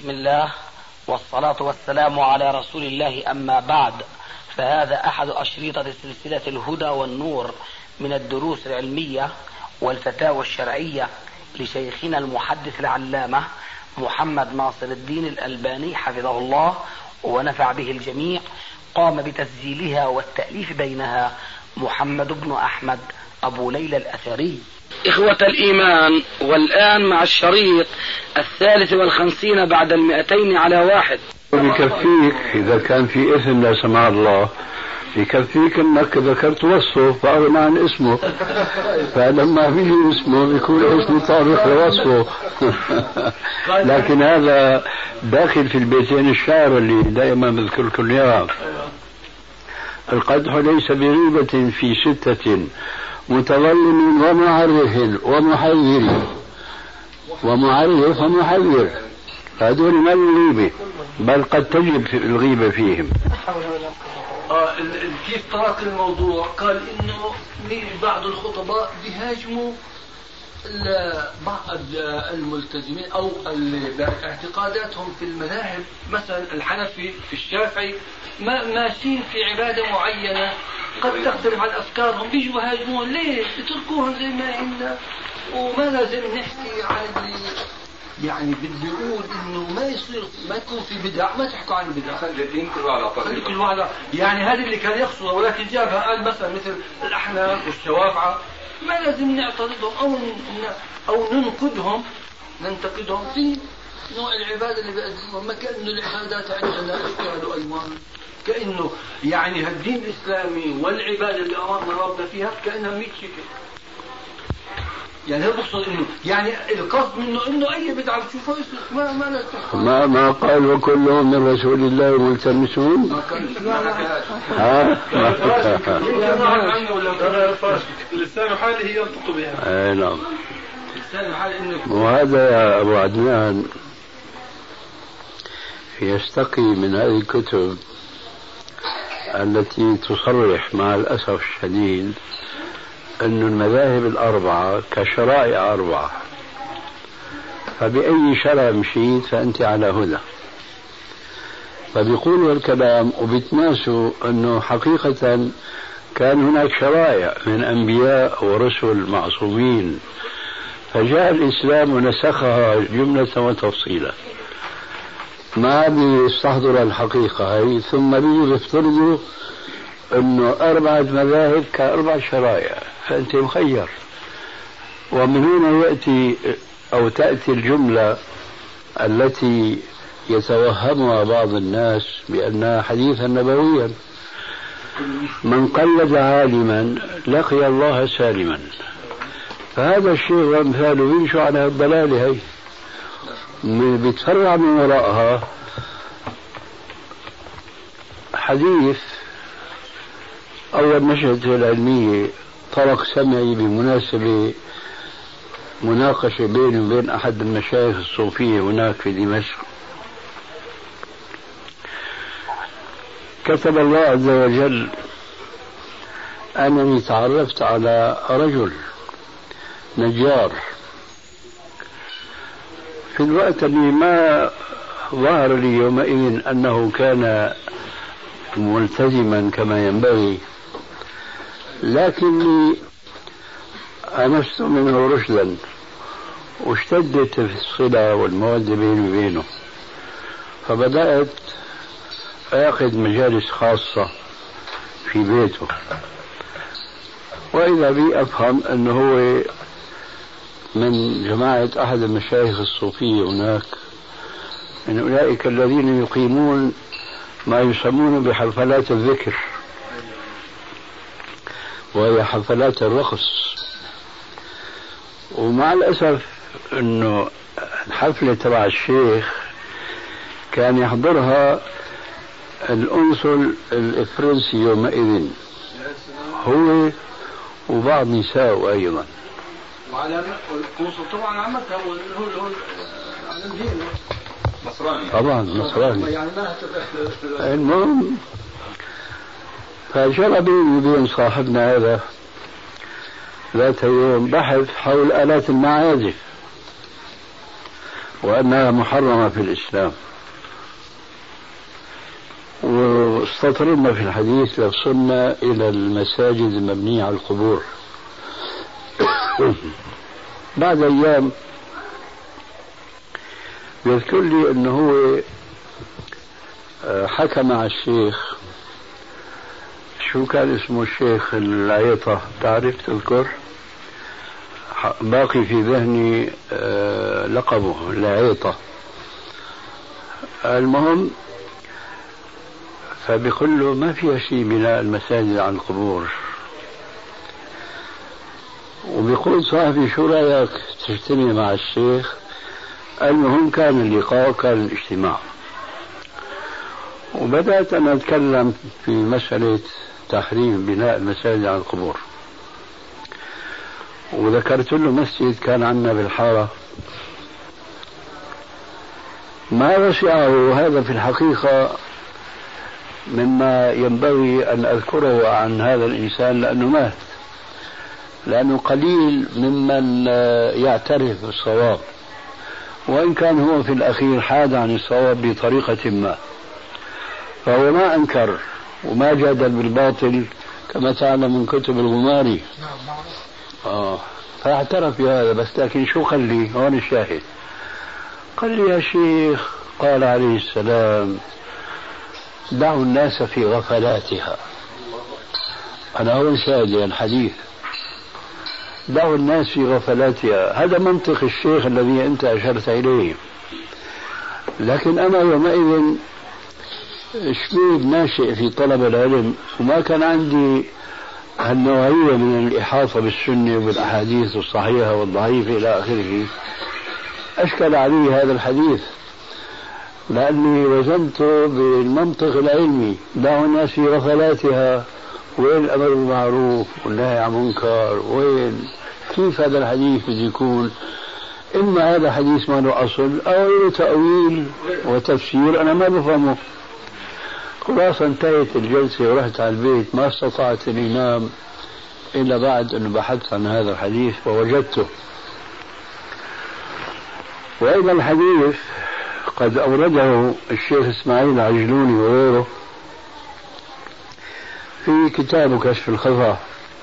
بسم الله والصلاة والسلام على رسول الله، أما بعد، فهذا أحد أشريطة سلسلة الهدى والنور من الدروس العلمية والفتاوى الشرعية لشيخنا المحدث العلامة محمد ناصر الدين الألباني حفظه الله ونفع به الجميع. قام بتسجيلها والتأليف بينها محمد بن أحمد أبو ليلى الأثري. إخوة الإيمان، والآن مع الشريط 53 بعد 200 على 1. بكفيك إذا كان في إثم لا سمح الله، بكفيك أنك ذكرت وصفه فأغنى عن اسمه، فلما بيجي اسمه بيكون اسمه طابق لوصفه. لكن هذا داخل في البيتين الشعر اللي دائما بذكر لكم إياه. القدح ليس بغيبة في 6 متظلم ومعرف ومحذر ومعرف ومحذر، هذول ما الغيبة، بل قد تجب الغيبة فيهم. كيف طرق الموضوع؟ قال انه بعض الخطباء بيهاجموا بعض الملتزمين او اعتقاداتهم في المذاهب، مثلا الحنفي في الشافعي ماشيين في عبادة معينة قد تختلف عن أفكارهم، بيجوا يهاجمون. ليه؟ اتركوهم زي ما إحنا وما لازم نحكي عن يعني بدي أقول إنه ما يصير ما يكون في بدع، ما تحكوا عن بدع، خلي كل واحد يعني هذه اللي كان يقصده، ولكن جابها قال مثلا مثل الأحناف والشوافعة ما لازم نعترضهم أو ننقدهم في نوع العبادة اللي بيقدموها، ما كأنه العبادات عندنا أشكال وألوان، كأنه يعني الدين الإسلامي والعبادة اللي أمرنا ربنا فيها كأنها 100 شكل. يعني هذا بقصد إنه يعني القصد منه إنه أي بدعة بتشوفها ما لا تحكم. ما قال وكلهم من رسول الله ملتمسون. ما كان لسان حاله ينطق بها. نعم. وهذا يا أبو عدنان يستقي من هذه الكتب التي تصرح مع الأسف الشديد أن المذاهب الأربعة كشرائع 4، فبأي شرع مشيت فأنت على هدى. فبيقولوا الكلام وبيتناسوا أنه حقيقة كان هناك شرائع من أنبياء ورسل معصومين، فجاء الإسلام ونسخها جملة وتفصيلا، ما بيستحضر الحقيقة هي، ثم بيفترضوا أنه 4 مذاهب ك4 شرائع، فأنت مخير. ومن هنا يأتي أو تأتي الجملة التي يتوهمها بعض الناس بأنها حديثا نبويا: من قلد عالما لقي الله سالما. فهذا الشيء وامثاله بيمشوا على الضلالة هي، بيتفرع من وراءها حديث. أول نشرة العلمية طرق سمعي بمناسبة مناقشة بيني وبين أحد المشايخ الصوفية هناك في دمشق. كتب الله عز وجل أنني تعرفت على رجل نجار في الوقت اللي ما ظهر لي يومئذ أنه كان ملتزما كما ينبغي، لكني أنست منه رشدا واشتدت في الصلة والمودة بيني وبينه، فبدأت أخذ مجالس خاصة في بيته، وإذا بي أفهم أنه هو من جماعة أحد المشايخ الصوفية هناك، من أولئك الذين يقيمون ما يسمون بحفلات الذكر، وهي حفلات الرقص. ومع الأسف أنه الحفلة تبع الشيخ كان يحضرها الأنصل الفرنسي يومئذ، هو وبعض نساء أيضا. وعلى القنصل طبعا عمتها هو نصراني، طبعا نصراني. يعني ما المهم فجرى بيني وبين صاحبنا هذا ذات يوم بحث حول آلات المعازف، وأنها محرمة في الإسلام. واستطرنا في الحديث لوصلنا إلى المساجد المبنية على القبور. بعد أيام يذكر لي أنه هو حكى مع الشيخ، شو كان اسمه الشيخ العيطة، تعرف تذكر؟ باقي في ذهني لقبه العيطة. المهم فبيقول له ما فيها شيء بناء المساجد عن القبور. وبيقول صاحبي شو رأيك تجتمع مع الشيخ؟ المهم كان اللقاء وكان الاجتماع، وبدأت أنا أتكلم في مسألة تحريم بناء المساجد عن القبور، وذكرت له مسجد كان عندنا بالحارة ما وسعه هذا في الحقيقة مما ينبغي أن أذكره عن هذا الإنسان لأنه مات، لأنه قليل ممن يعترف بالصواب، وإن كان هو في الأخير حاد عن الصواب بطريقة ما، فهو ما أنكر وما جادل بالباطل كما تعلم من كتب الغماري. فاعترف بهذا. بس لكن شو قال لي هون الشاهد؟ قال لي يا شيخ قال عليه السلام دعوا الناس في غفلاتها. أنا هون شاهد الحديث، دعوا الناس في غفلاتها، هذا منطق الشيخ الذي أنت أشرت إليه. لكن أنا يومئذ شبيب ناشئ في طلب العلم، وما كان عندي هالنوعية من الإحاطة بالسنة والأحاديث الصحيحة والضعيفة إلى آخره. أشكل علي هذا الحديث لأني وزنته بالمنطق العلمي، دعوا الناس في غفلاتها، وين الأمر بالمعروف والنهي عن المنكر، وين كيف هذا الحديث بده يكون؟ إما هذا حديث ما له أصل أو له تأويل وتفسير أنا ما بفهمه. خلاصة انتهت الجلسة ورحت على البيت، ما استطعت أن أنام إلا بعد أن بحثت عن هذا الحديث ووجدته. وأيضا الحديث قد أورده الشيخ إسماعيل العجلوني وغيره في كتابه كشف الخفا،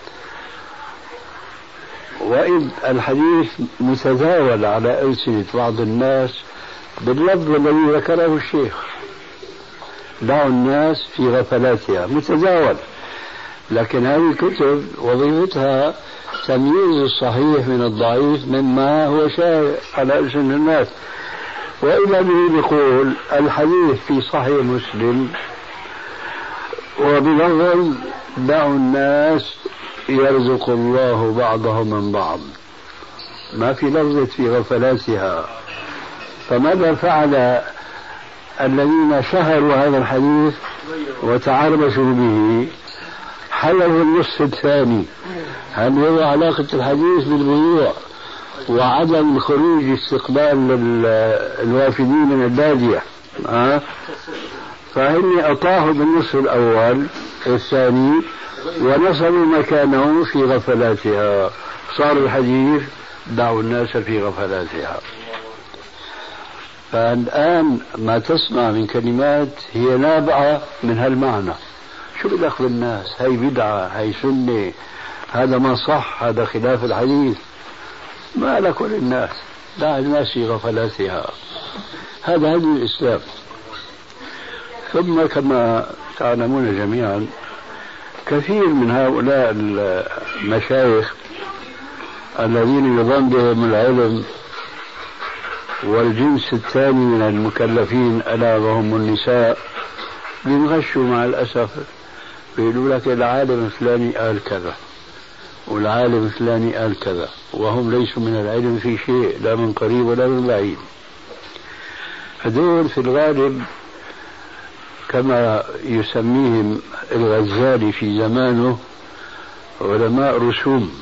وإذ الحديث متداول على ألسنة بعض الناس باللفظ الذي ذكره الشيخ، دعوا الناس في غفلاتها، متداول. لكن هذه الكتب وظيفتها تمييز الصحيح من الضعيف مما هو شائع على ألسنة الناس. وإذا به يقول الحديث في صحيح مسلم وبلفظ دعوا الناس يرزق الله بعضهم من بعض، ما في لفظة في غفلاتها. فماذا فعل الذين شهروا هذا الحديث وتعربشوا به؟ حلوا النصف الثاني. هل هو علاقة الحديث بالبيوع وعدم خروج استقبال الوافدين من البادية؟ فهم أطاحوا بالنصف الأول الثاني ونصبوا مكانه في غفلاتها، صار الحديث دعوا الناس في غفلاتها. فالآن ما تسمع من كلمات هي نابعة من هالمعنى. شو بدخل الناس؟ هي بدعة، هي سنة، هذا ما صح، هذا خلاف الحديث. ما لك وللناس، دع الناس في غفلاتها. هذا هدي الإسلام. ثم كما تعلمون جميعا كثير من هؤلاء المشايخ الذين يظن بهم العلم والجنس الثاني من المكلفين ألا وهم النساء بينغشوا مع الأسف، بيقولوا لك العالم الفلاني قال كذا والعالم الفلاني قال كذا، وهم ليسوا من العلم في شيء لا من قريب ولا من بعيد. هذول في الغالب كما يسميهم الغزالي في زمانه علماء رسوم.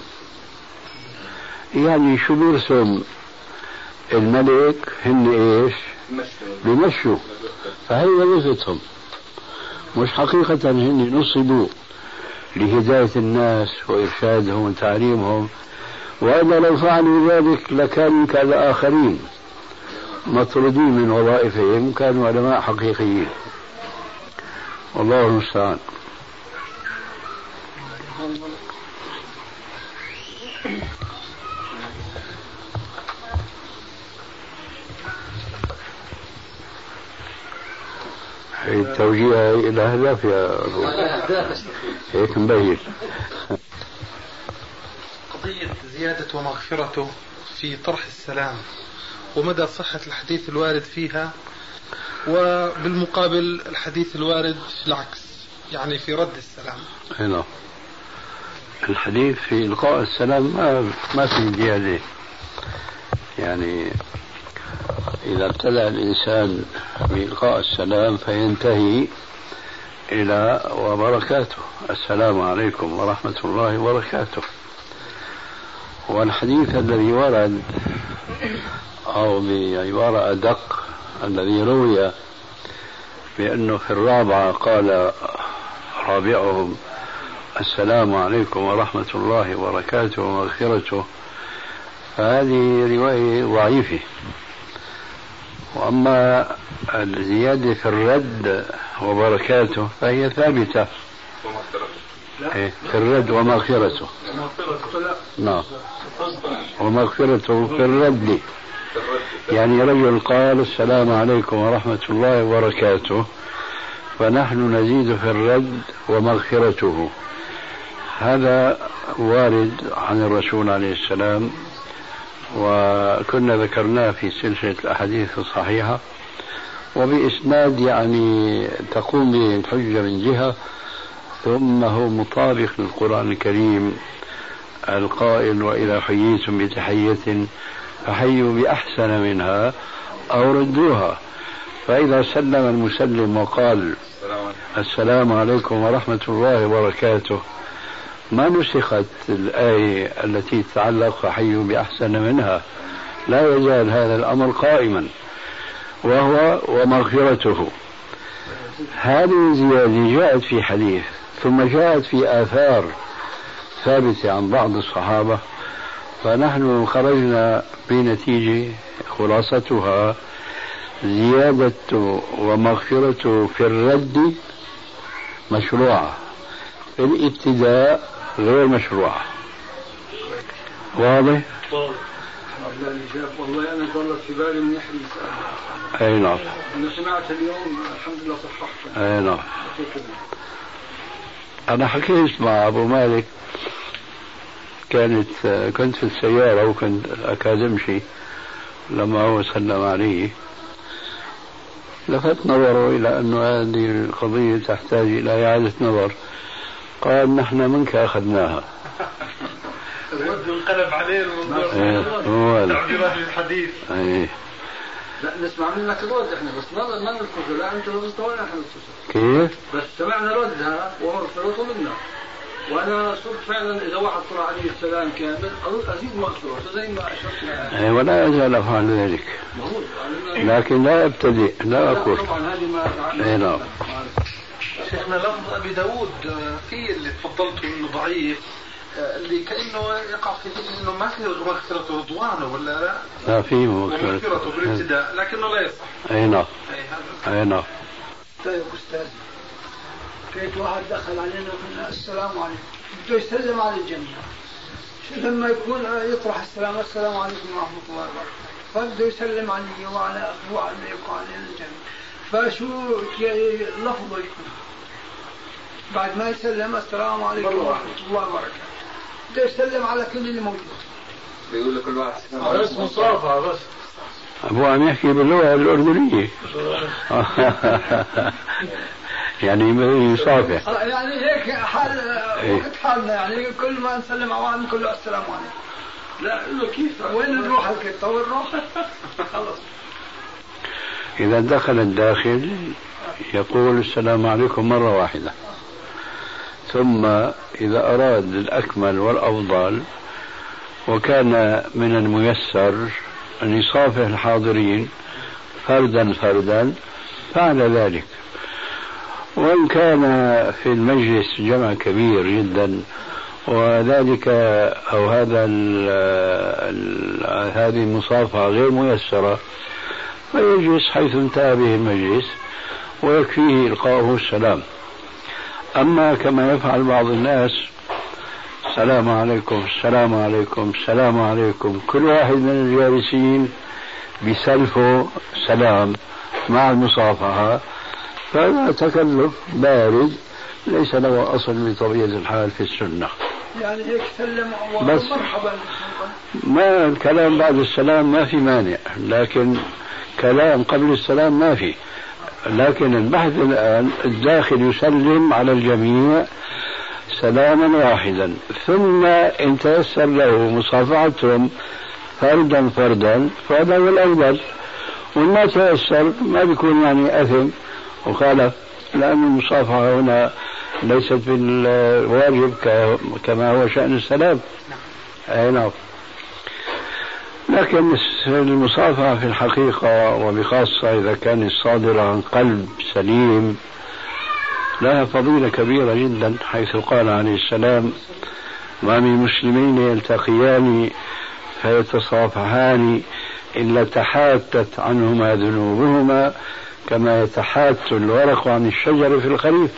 يعني شو بيرسم الملك؟ هن ايش؟ بمشوا. فهي وظيفتهم، مش حقيقة هن نصبوا لهداية الناس وإرشادهم وتعليمهم، وإلا لو فعلوا ذلك لكانوا كالآخرين. مطرودين من وظائفهم كانوا علماء حقيقيين، والله المستعان. التوجيه إلى أهداف يا أبو هيك مبين. قضية زيادة ومغفرته في طرح السلام ومدى صحة الحديث الوارد فيها، وبالمقابل الحديث الوارد العكس، يعني في رد السلام. هنا الحديث في إلقاء السلام ما في زيادة، يعني إذا ابتدأ الإنسان بإلقاء السلام فينتهي إلى وبركاته، السلام عليكم ورحمة الله وبركاته. والحديث الذي ورد أو بعبارة أدق الذي روي بأنه في الرابعة قال رابعهم السلام عليكم ورحمة الله وبركاته ومغفرته، فهذه رواية ضعيفة. وأما الزيادة في الرد وبركاته فهي ثابتة في الرد ومغفرته. نعم، ومغفرته في الرد، يعني رجل قال السلام عليكم ورحمة الله وبركاته فنحن نزيد في الرد ومغفرته. هذا وارد عن الرسول عليه السلام، وكنا ذكرناه في سلسلة الأحاديث الصحيحة، وبإسناد يعني تقوم به الحجة من جهة، ثم هو مطابق للقرآن الكريم القائل وإذا حييتم بتحية فحيوا بأحسن منها أو ردوها. فإذا سلم المسلم وقال السلام عليكم ورحمة الله وبركاته ما نسخت الآية التي تتعلق فحيوا بأحسن منها، لا يزال هذا الأمر قائما، وهو ومغفرته. هذه الزيادة جاءت في حديث، ثم جاءت في آثار ثابتة عن بعض الصحابة، فنحن خرجنا بنتيجة خلاصتها زيادة ومغفرة في الرد مشروعة، في الابتداء غير مشروعة. واضح؟ والله أنا ظلت في بالي من يحيى السؤال. أي نعم. أنا سمعت اليوم الحمد لله صححت. أي نعم. أنا حكيت مع أبو مالك، كنت في السيارة وكنت أكاديمشي لما هو سلم علي، لفت نظره إلى أن هذه القضية تحتاج إلى إعادة نظر. قال نحن منك أخذناها. الرد انقلب عليه الموضوع. تعبيرات الحديث. لا نسمع منك الرد احنا بس ما نذكره، لا انت لبست ولا احنا نذكره. كيف؟ بس سمعنا ردها ومغفرته منا، وانا صرت فعلا اذا واحد طلع عليه السلام كامل ازيد مغفرته زي ما اشرت. ولا ازال افعل ذلك، لكن لا ابتدئ، لا اقول. طبعا هذه ما نعم. شيخنا لفظ ابي داود في اللي تفضلته انه ضعيف، اللي كأنه يقع في ذهن انه ما في مغفرته رضوانه ولا لا؟ لا في مغفرته بالابتداء لكنه لا يصح. اي نعم. اي نعم. طيب استاذ، كيف واحد دخل علينا وقلنا السلام عليكم، بده يسلم على الجميع، لما يكون يطرح السلام عليكم ورحمه الله وبركاته، فبده يسلم علي وعلى اخوه وعليك وعلى الجميع، فشو لفظه يكون بعد ما يسلم السلام عليكم ورحمه الله وبركاته، بده يسلم على كل اللي موجود، بيقول لك كل واحد بس مصافحه بس. أبو عم يحكي باللغة الأردنية. يعني يصافح. يعني هيك حال وقت حالنا، يعني كل ما نسلم على واحد نقول له السلام عليكم. لا له كيف؟ وين نروح الكتة وين نروح؟ خلص. إذا دخل الداخل يقول السلام عليكم مرة واحدة، ثم إذا أراد الأكمل والأفضل وكان من الميسر أن يصافح الحاضرين فردا فردا فعل ذلك. وإن كان في المجلس جمع كبير جدا وذلك أو هذه المصافحة غير ميسرة، فيجلس حيث انتهى به المجلس ويكفيه إلقاؤه السلام. أما كما يفعل بعض الناس السلام عليكم السلام عليكم السلام عليكم، كل واحد من الجالسين بسلفه سلام مع المصافحة، فهذا تكلف بارد ليس له أصل بطبيعة الحال في السنة. يعني هيك سلم بس مرحبا، ما الكلام بعد السلام ما في مانع، لكن كلام قبل السلام ما في. لكن البحث الآن الداخل يسلم على الجميع سلاما واحدا، ثم إن تيسر له مصافحتهم فردا فردا فهذا هو الأفضل، وما تيسر ما بيكون يعني أثم وخالف، لأن المصافحة هنا ليست بالواجب كما هو شأن السلام. أي نعم. لكن المصافحة في الحقيقة وبخاصة إذا كانت صادرة عن قلب سليم لها فضيلة كبيرة جدا، حيث قال عليه السلام: ما من مسلمين يلتقيان فيتصافحان إلا تحاتت عنهما ذنوبهما كما يتحات الورق عن الشجر في الخريف.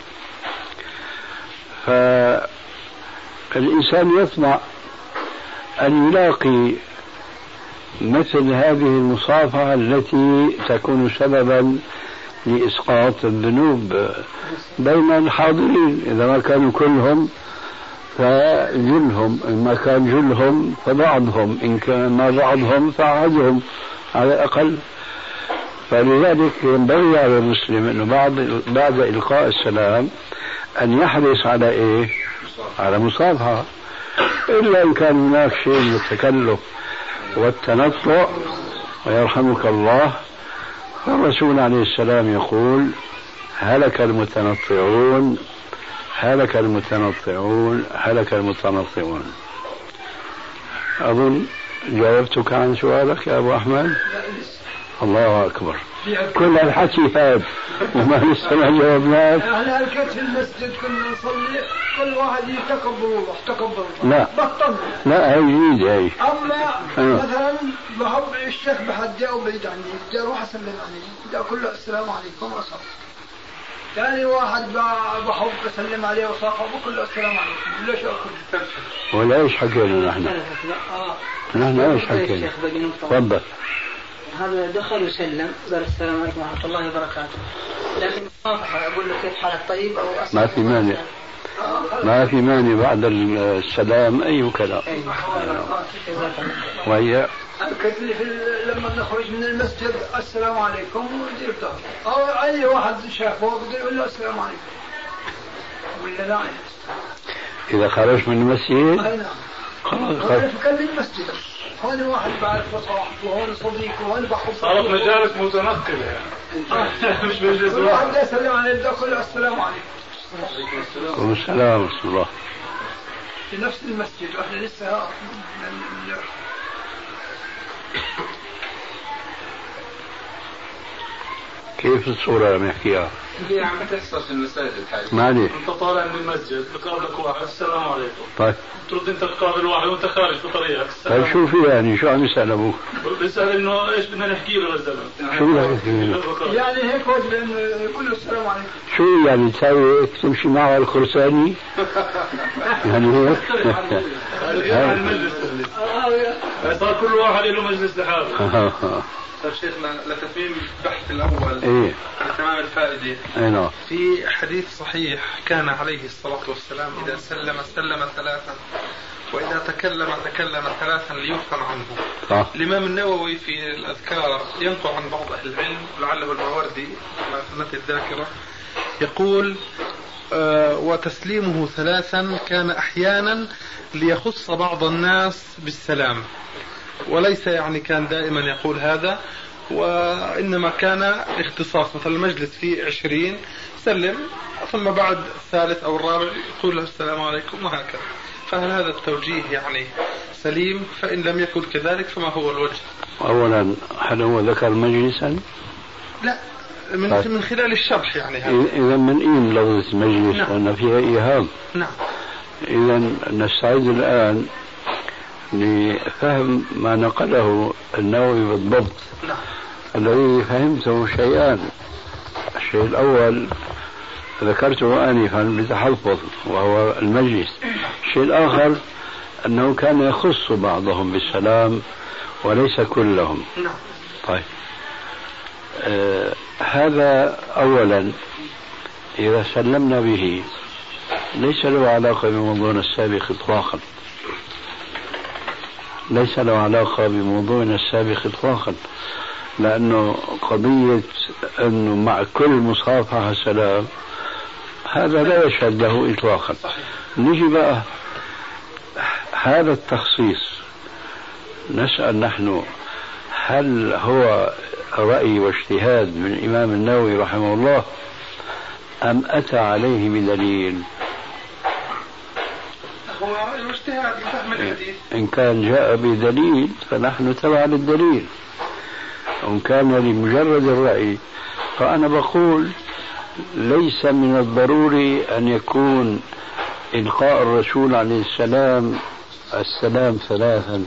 فالإنسان يطمع أن يلاقي مثل هذه المصافحة التي تكون سببا لإسقاط الذنوب بين الحاضرين، إذا ما كانوا كلهم فجلهم، إن ما كان جلهم فبعضهم، إن كان ما بعضهم فأحدهم على الأقل. فلذلك ينبغي على المسلم أنه بعد إلقاء السلام أن يحرص على إيه؟ على مصافحة، إلا إن كان هناك شيء من التكلف والتنطع ويرحمك الله. فالرسول عليه السلام يقول: هلك المتنطعون هلك المتنطعون هلك المتنطعون. أظن جاوبتك عن سؤالك يا أبو أحمد. الله أكبر، كل الحكي هذا وما لسه ما جاوبناه. احنا الكت في المسجد كنا نصلي كل واحد يتقبل الله تقبل الله. لا بطلنا. لا هي جديدة هي. اما مثلا بحب الشيخ بحد او بعيد عني بدي اروح اسلم عليه بدي اقول له السلام عليكم واصلي. ثاني واحد بحب اسلم عليه وصاحبه بقول له السلام عليكم. ليش اقول؟ ولا ايش حكينا نحن ايش حكينا؟ تفضل. هذا دخل وسلم قال السلام عليكم ورحمة الله وبركاته، لكن أقول له كيف حالك طيب أو ما في مانع، ما في مانع بعد السلام أي كلام. وهي لما نخرج من المسجد السلام عليكم ودير أو أي واحد شافه بده يقول له السلام عليكم ولا لا؟ إذا خرج من المسجد أي نعم خلاص كان المسجد هون واحد بعرف صاحبه وهون صديقه وهون بحب صارت مجالس متنقلة يعني مش مجلس واحد يسلم عليه بدي أقول له السلام عليكم. والسلام ورحمة الله. في نفس المسجد واحنا لسه كيف الصورة اللي نحكيها؟ هي عم تحصل في المساجد حاليا. مالي انت طالع من المسجد بقابلك واحد السلام عليكم. طيب ترد انت تقابل واحد وانت خارج بطريقك. طيب شو في يعني شو عم يسأل ابوك؟ بيسأل انه ايش بدنا نحكي له للزلمة. شو بدك يعني هيك وجه انه يقول له السلام عليكم. شو يعني تساوي تمشي معه الخرساني؟ يعني هيك؟ صار كل واحد له مجلس لحاله. طيب شيخنا لتتميم البحث الأول إيه؟ لتمام الفائدة. نعم. في حديث صحيح كان عليه الصلاة والسلام إذا سلم ثلاثا وإذا تكلم ثلاثا ليفهم عنه. الإمام النووي في الأذكار ينقل عن بعض أهل العلم لعله الماوردي على سنة الذاكرة يقول وتسليمه ثلاثا كان أحيانا ليخص بعض الناس بالسلام، وليس يعني كان دائما يقول هذا، وإنما كان اختصاص. مثلا المجلس فيه 20 سلم ثم بعد الثالث أو الرابع يقول له السلام عليكم وهكذا. فهل هذا التوجيه يعني سليم؟ فإن لم يكن كذلك فما هو الوجه؟ أولا هل هو ذكر مجلسا؟ لا من خلال الشرح يعني هذا. إذا من إين لفظة مجلس؟ نعم. لأن فيها إيهام. نعم. إذا نستعيد الآن لفهم ما نقله النووي بالضبط. نعم. الذي فهمته شيئان. الشيء الأول ذكرته آنفا بتحفظ وهو المجلس. الشيء الآخر أنه كان يخص بعضهم بالسلام وليس كلهم. طيب هذا أولا إذا سلمنا به ليس له علاقة بموضوعنا السابق إطلاقا، ليس له علاقة بموضوعنا السابق إطلاقا، لأنه قضية أنه مع كل مصافحة سلام هذا لا يشهد له إطلاقا. نجي بقى هذا التخصيص نسأل نحن هل هو رأي واجتهاد من الإمام النووي رحمه الله أم أتى عليه بدليل؟ هو رأي واجتهاد لفهم الحديث. إن كان جاء بدليل فنحن تبع للدليل، وإن كان لمجرد الرأي فأنا بقول ليس من الضروري أن يكون إلقاء الرسول عليه السلام ثلاثا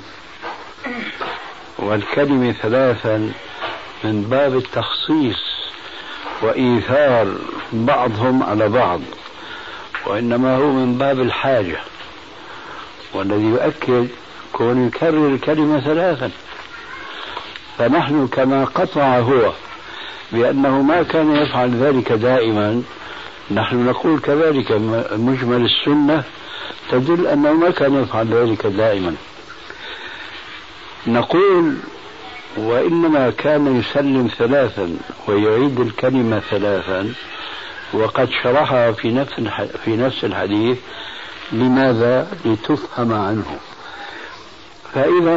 والكلمة ثلاثا من باب التخصيص وإيثار بعضهم على بعض، وإنما هو من باب الحاجة، والذي يؤكد كون يكرر الكلمة ثلاثا. فنحن كما قطع هو بأنه ما كان يفعل ذلك دائما، نحن نقول كذلك مجمل السنة تدل أنه ما كان يفعل ذلك دائما. نقول وإنما كان يسلم ثلاثا ويعيد الكلمة ثلاثا، وقد شرحها في نفس الحديث. لماذا؟ لتفهم عنه. فإذا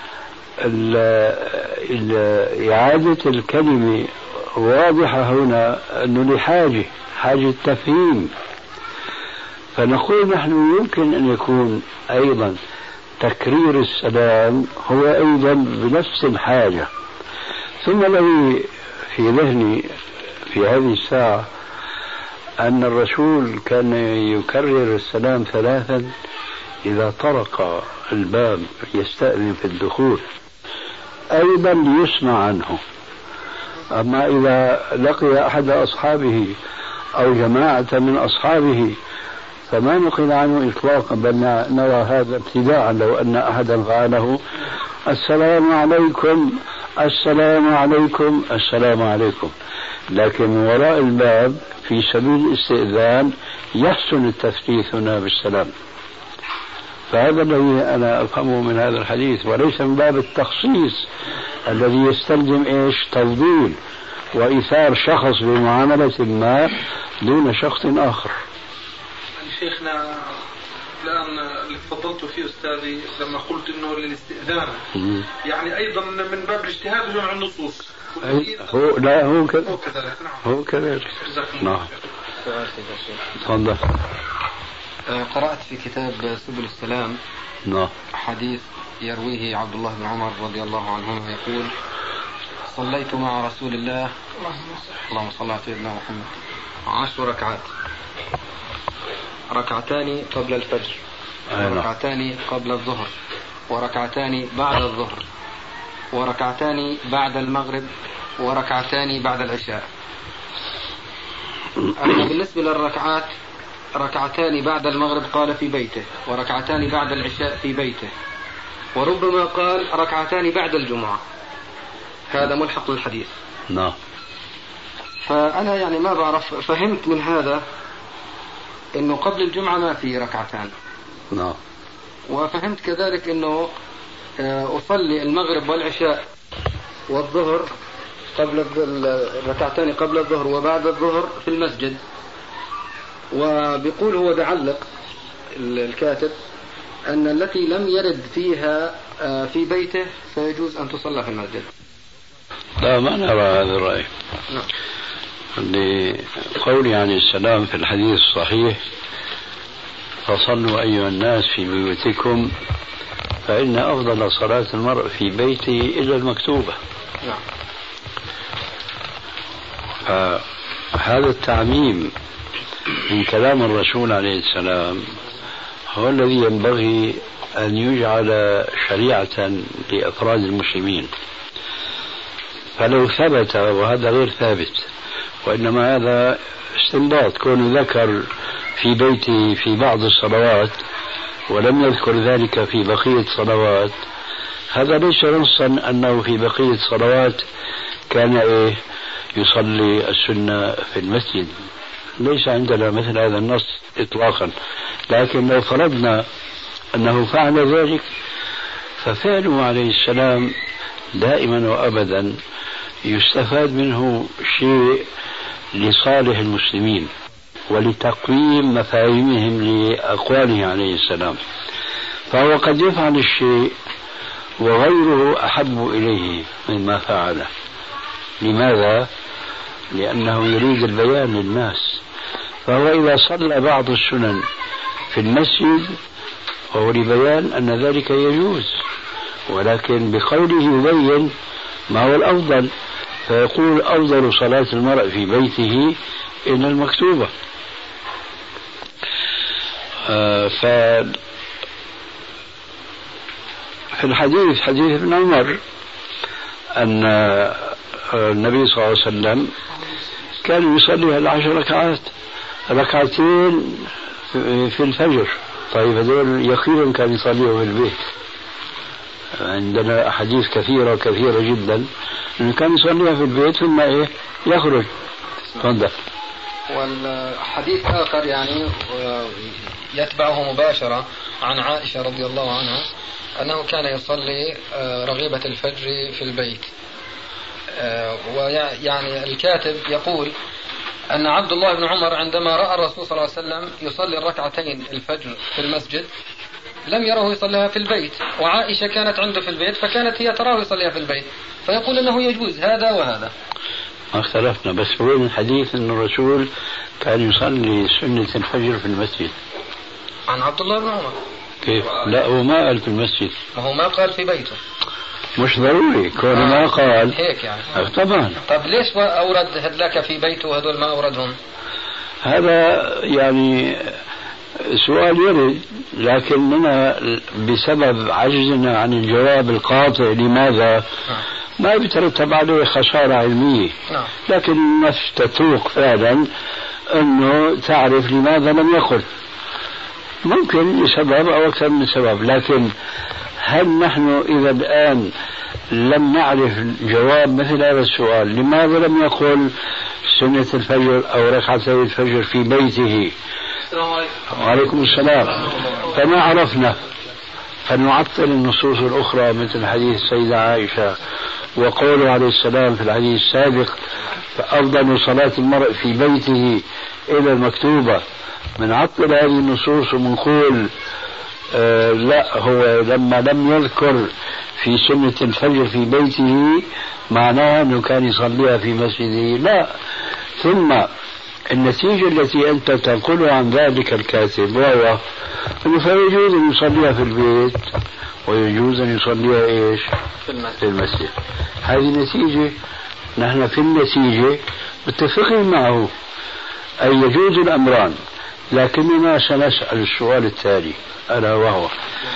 إعادة الكلمة واضحة هنا أنه حاجة تفهيم. فنقول نحن يمكن أن يكون أيضا تكرير السلام هو أيضا بنفس الحاجة. ثم الذي في ذهني في هذه الساعة أن الرسول كان يكرر السلام ثلاثا إذا طرق الباب يستأذن في الدخول أيضا ليسمع عنه. أما إذا لقي أحد أصحابه أو جماعة من أصحابه فما نقل عنه إطلاقا، بل نرى هذا ابتداء. لو أن أحدا قاله السلام عليكم السلام عليكم السلام عليكم، لكن وراء الباب في سبيل الاستئذان يحسن التثليث هنا بالسلام. فهذا الذي أنا أفهمه من هذا الحديث، وليس من باب التخصيص الذي يستلزم تفضيل وإيثار شخص بمعاملة ما دون شخص آخر. شيخنا الآن اللي تفضلت فيه أستاذي لما قلت إنه للاستئذان يعني أيضا من باب الاجتهاد جمع النصوص. هو كذلك. نعم. تفضل. قرأت في كتاب سبل السلام حديث يرويه عبد الله بن عمر رضي الله عنهما يقول: صليت مع رسول الله اللهم صل على سيدنا محمد 10 ركعات، ركعتان قبل الفجر وركعتان قبل الظهر وركعتان بعد الظهر وركعتان بعد المغرب وركعتان بعد العشاء. أما بالنسبة للركعات ركعتان بعد المغرب قال في بيته، وركعتان بعد العشاء في بيته، وربما قال ركعتان بعد الجمعة. هذا ملحق للحديث. نعم. فأنا يعني ما بعرف، فهمت من هذا إنه قبل الجمعة ما في ركعتان. نعم. وفهمت كذلك إنه أصلي المغرب والعشاء والظهر قبل الركعتان قبل الظهر وبعد الظهر في المسجد. وبيقول هو بعلق الكاتب أن التي لم يرد فيها في بيته فيجوز أن تصلى في المسجد. لا، ما نرى هذا الرأي. نعم. لقولي عن السلام في الحديث الصحيح: فصلوا أيها الناس في بيوتكم فإن أفضل صلاة المرء في بيته إلا المكتوبة. نعم. هذا التعميم من كلام الرسول عليه السلام هو الذي ينبغي أن يجعل شريعة لأفراد المسلمين. فلو ثبت، وهذا غير ثابت، وإنما هذا استنباط، كونه ذكر في بيته في بعض الصلوات ولم يذكر ذلك في بقية الصلوات، هذا ليس نصا أنه في بقية الصلوات كان يصلي السنة في المسجد. ليس عندنا مثل هذا النص إطلاقا. لكن لو فرضنا أنه فعل ذلك، ففعله عليه السلام دائما وأبدا يستفاد منه شيء لصالح المسلمين ولتقويم مفاهيمهم لأقواله عليه السلام. فهو قد يفعل الشيء وغيره أحب إليه مما فعله. لماذا؟ لأنه يريد البيان للناس. فهو إذا صلى بعض السنن في المسجد فهو لبيان أن ذلك يجوز، ولكن بقوله يبين ما هو الأفضل، فيقول أفضل صلاة المرء في بيته إن المكتوبة. في الحديث حديث ابن عمر أن النبي صلى الله عليه وسلم كان يصلي 10 ركعات، ركعتين في الفجر. طيب هذول يقينا كان يصليه في البيت. عندنا أحاديث كثيرة جدا أنه كان يصليها في البيت ثم يخرج. تفضل. والحديث آخر يعني يتبعه مباشرة عن عائشة رضي الله عنها أنه كان يصلي رغيبة الفجر في البيت. ويعني الكاتب يقول أن عبد الله بن عمر عندما رأى الرسول صلى الله عليه وسلم يصلي الركعتين الفجر في المسجد لم يره يصليها في البيت، وعائشة كانت عنده في البيت فكانت هي تراه يصليها في البيت، فيقول أنه يجوز هذا وهذا. ما اختلفنا، بس وين الحديث أن الرسول كان يصلي سنة الفجر في المسجد؟ عن عبد الله بن عمر. كيف؟ لا هو ما قال في المسجد، هو ما قال في بيته. مش ضروري كونه ما قال هيك يعني. طبعا. طب ليش أورد هذلك في بيته وهذول ما أوردهم؟ هذا يعني سؤال يرد، لكننا بسبب عجزنا عن الجواب القاطع لماذا ما بيترتب عليه خسارة علمية. لكن النفس تتوق فعلا أنه تعرف لماذا لم يقل، ممكن لسبب أو أكثر من سبب. لكن هل نحن إذا الآن لم نعرف جواب مثل هذا السؤال، لماذا لم يقل سنة الفجر أو ركعتي الفجر في بيته؟ السلام عليكم. وعليكم السلام. فما عرفنا، فنعطل النصوص الأخرى مثل حديث السيدة عائشة وقوله عليه السلام في الحديث السابق فأفضل صلاة المرء في بيته إلى المكتوبة. بنعطل هذه النصوص وبنقول لا، هو لما لم يذكر في سنة الفجر في بيته معناه أنه كان يصليها في مسجده، لا. ثم النتيجة التي أنت تنقلها عن ذلك الكاتب وهو أنه فيجوز أن يصليها في البيت ويجوز أن يصليها في المسجد. هذه نتيجة نحن في النتيجة متفقين معه أي يجوز الأمران، لكننا سنسأل السؤال التالي ألا وهو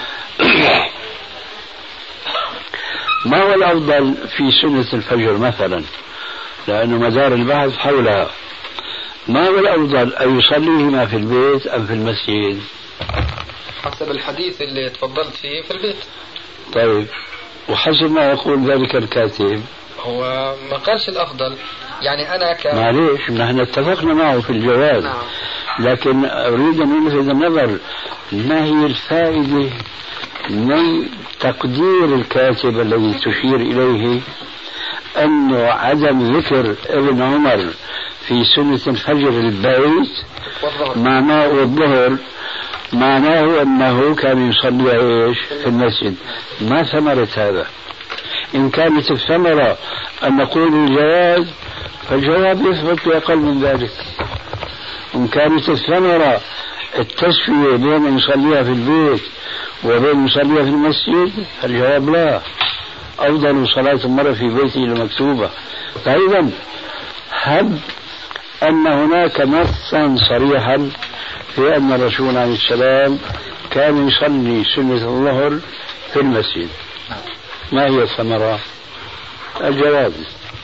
ما هو الأفضل في سنة الفجر مثلا، لأنه مدار البحث حولها. ما هو الأفضل أن يصليهما في البيت أم في المسجد؟ حسب الحديث اللي تفضلت فيه في البيت. طيب، وحسب ما يقول ذلك الكاتب هو ما قالش الأفضل، يعني أنا معليش نحن اتفقنا معه في الجواز. نعم. لكن أريد أن ألفت النظر ما هي الفائدة من تقدير الكاتب الذي تشير إليه أنه عدم ذكر ابن عمر في سنة الفجر البيت معناه والظهر معناه أنه كان يصلي في المسجد. ما ثمرة هذا؟ إن كانت الثمرة أن نقول الجواز فالجواب يثبت بأقل من ذلك. إن كانت الثمرة التسوية بين أن يصليها في البيت وبين يصليها في المسجد فالجواب لا، أفضل صلاة المرء في بيته المكتوبة. فإذا هب أن هناك نصا صريحا في أن الرسول عليه السلام كان يصلي سنة الظهر في المسجد. ما هي الثمرة؟ الجواز.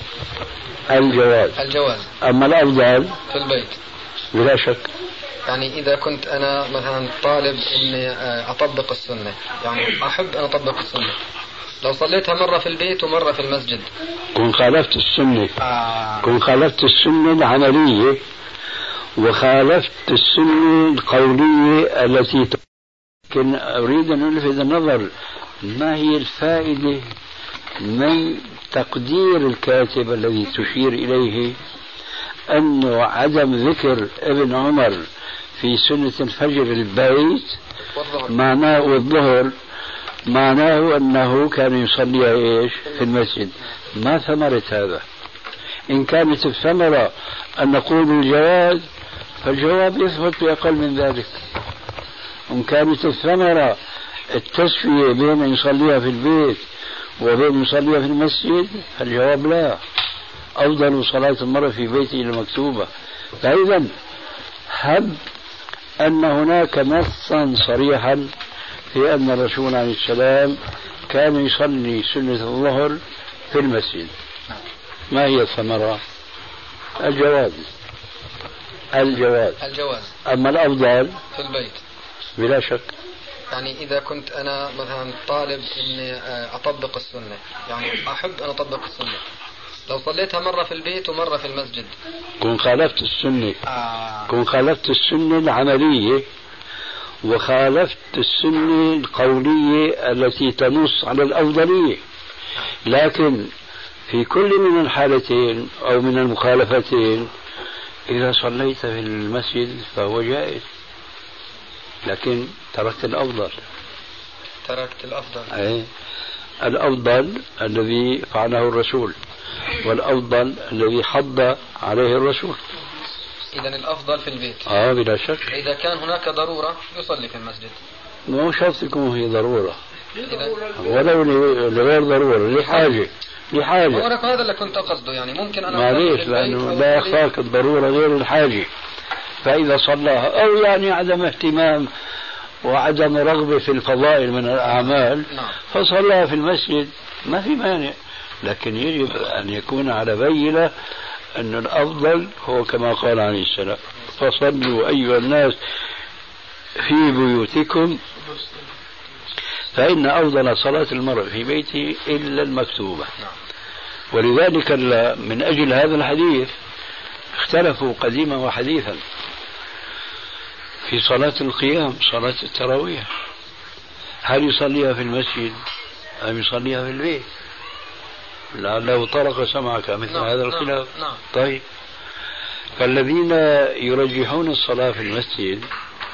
الجواز. أما الأفضل في البيت بلا شك. يعني إذا كنت أنا مثلا طالب إني أطبق السنة، يعني أحب أن أطبق السنة، لو صليتها مرة في البيت ومرة في المسجد كن خالفت السنة. كن خالفت السنة العملية وخالفت السنة القولية التي. لكن أريد أن ألفت النظر، ما هي الفائدة من تقدير الكاتب الذي تشير إليه أن عدم ذكر ابن عمر في سنة الفجر البيت معناه والظهر معناه أنه كان يصلي إيش في المسجد؟ ما ثمرة هذا؟ إن كانت الثمرة أن نقول الجواز فالجواب يثبت بأقل من ذلك. إن كانت الثمرة التسوية بين أن يصليها في البيت وبين يصليها في المسجد فالجواب لا، أفضل صلاة المرء في بيته المكتوبة. فإذا هب أن هناك نصا صريحا في أن الرسول عليه السلام كان يصلي سنة الظهر في المسجد، ما هي الثمرة؟ الجواز. أما الأفضل في البيت بلا شك. يعني إذا كنت أنا مثلا طالب إني أطبق السنة، يعني أحب أن أطبق السنة، لو صليتها مرة في البيت ومرة في المسجد كن خالفت السنة. كن خالفت السنة العملية وخالفت السنة القولية التي تنص على الأفضلية. لكن في كل من الحالتين أو من المخالفتين إذا صليت في المسجد فهو جائز، لكن تركت الأفضل. أي الأفضل الذي فعله الرسول والأفضل الذي حض عليه الرسول. إذن الأفضل في البيت. بلا شك. إذا كان هناك ضرورة يصلي في المسجد. مو شرط تكون هي ضرورة، ولو لغير ضرورة، لحاجة. هذا اللي كنت أقصده، يعني ممكن أنا معليش لأنه لا يخفاك الضرورة غير الحاجة. فإذا صلاها أو يعني عدم اهتمام وعدم رغبة في الفضائل من الأعمال فصلاها في المسجد ما في مانع، لكن يجب أن يكون على بينة أن الأفضل هو كما قال عليه السلام: فصلوا أيها الناس في بيوتكم فإن أفضل صلاة المرء في بيته إلا المكتوبة. ولذلك من أجل هذا الحديث اختلفوا قديما وحديثا في صلاة القيام، صلاة التراويح، هل يصليها في المسجد أم يصليها في البيت؟ لعله طرق سمعك مثل هذا الخلاف. طيب، فالذين يرجحون الصلاة في المسجد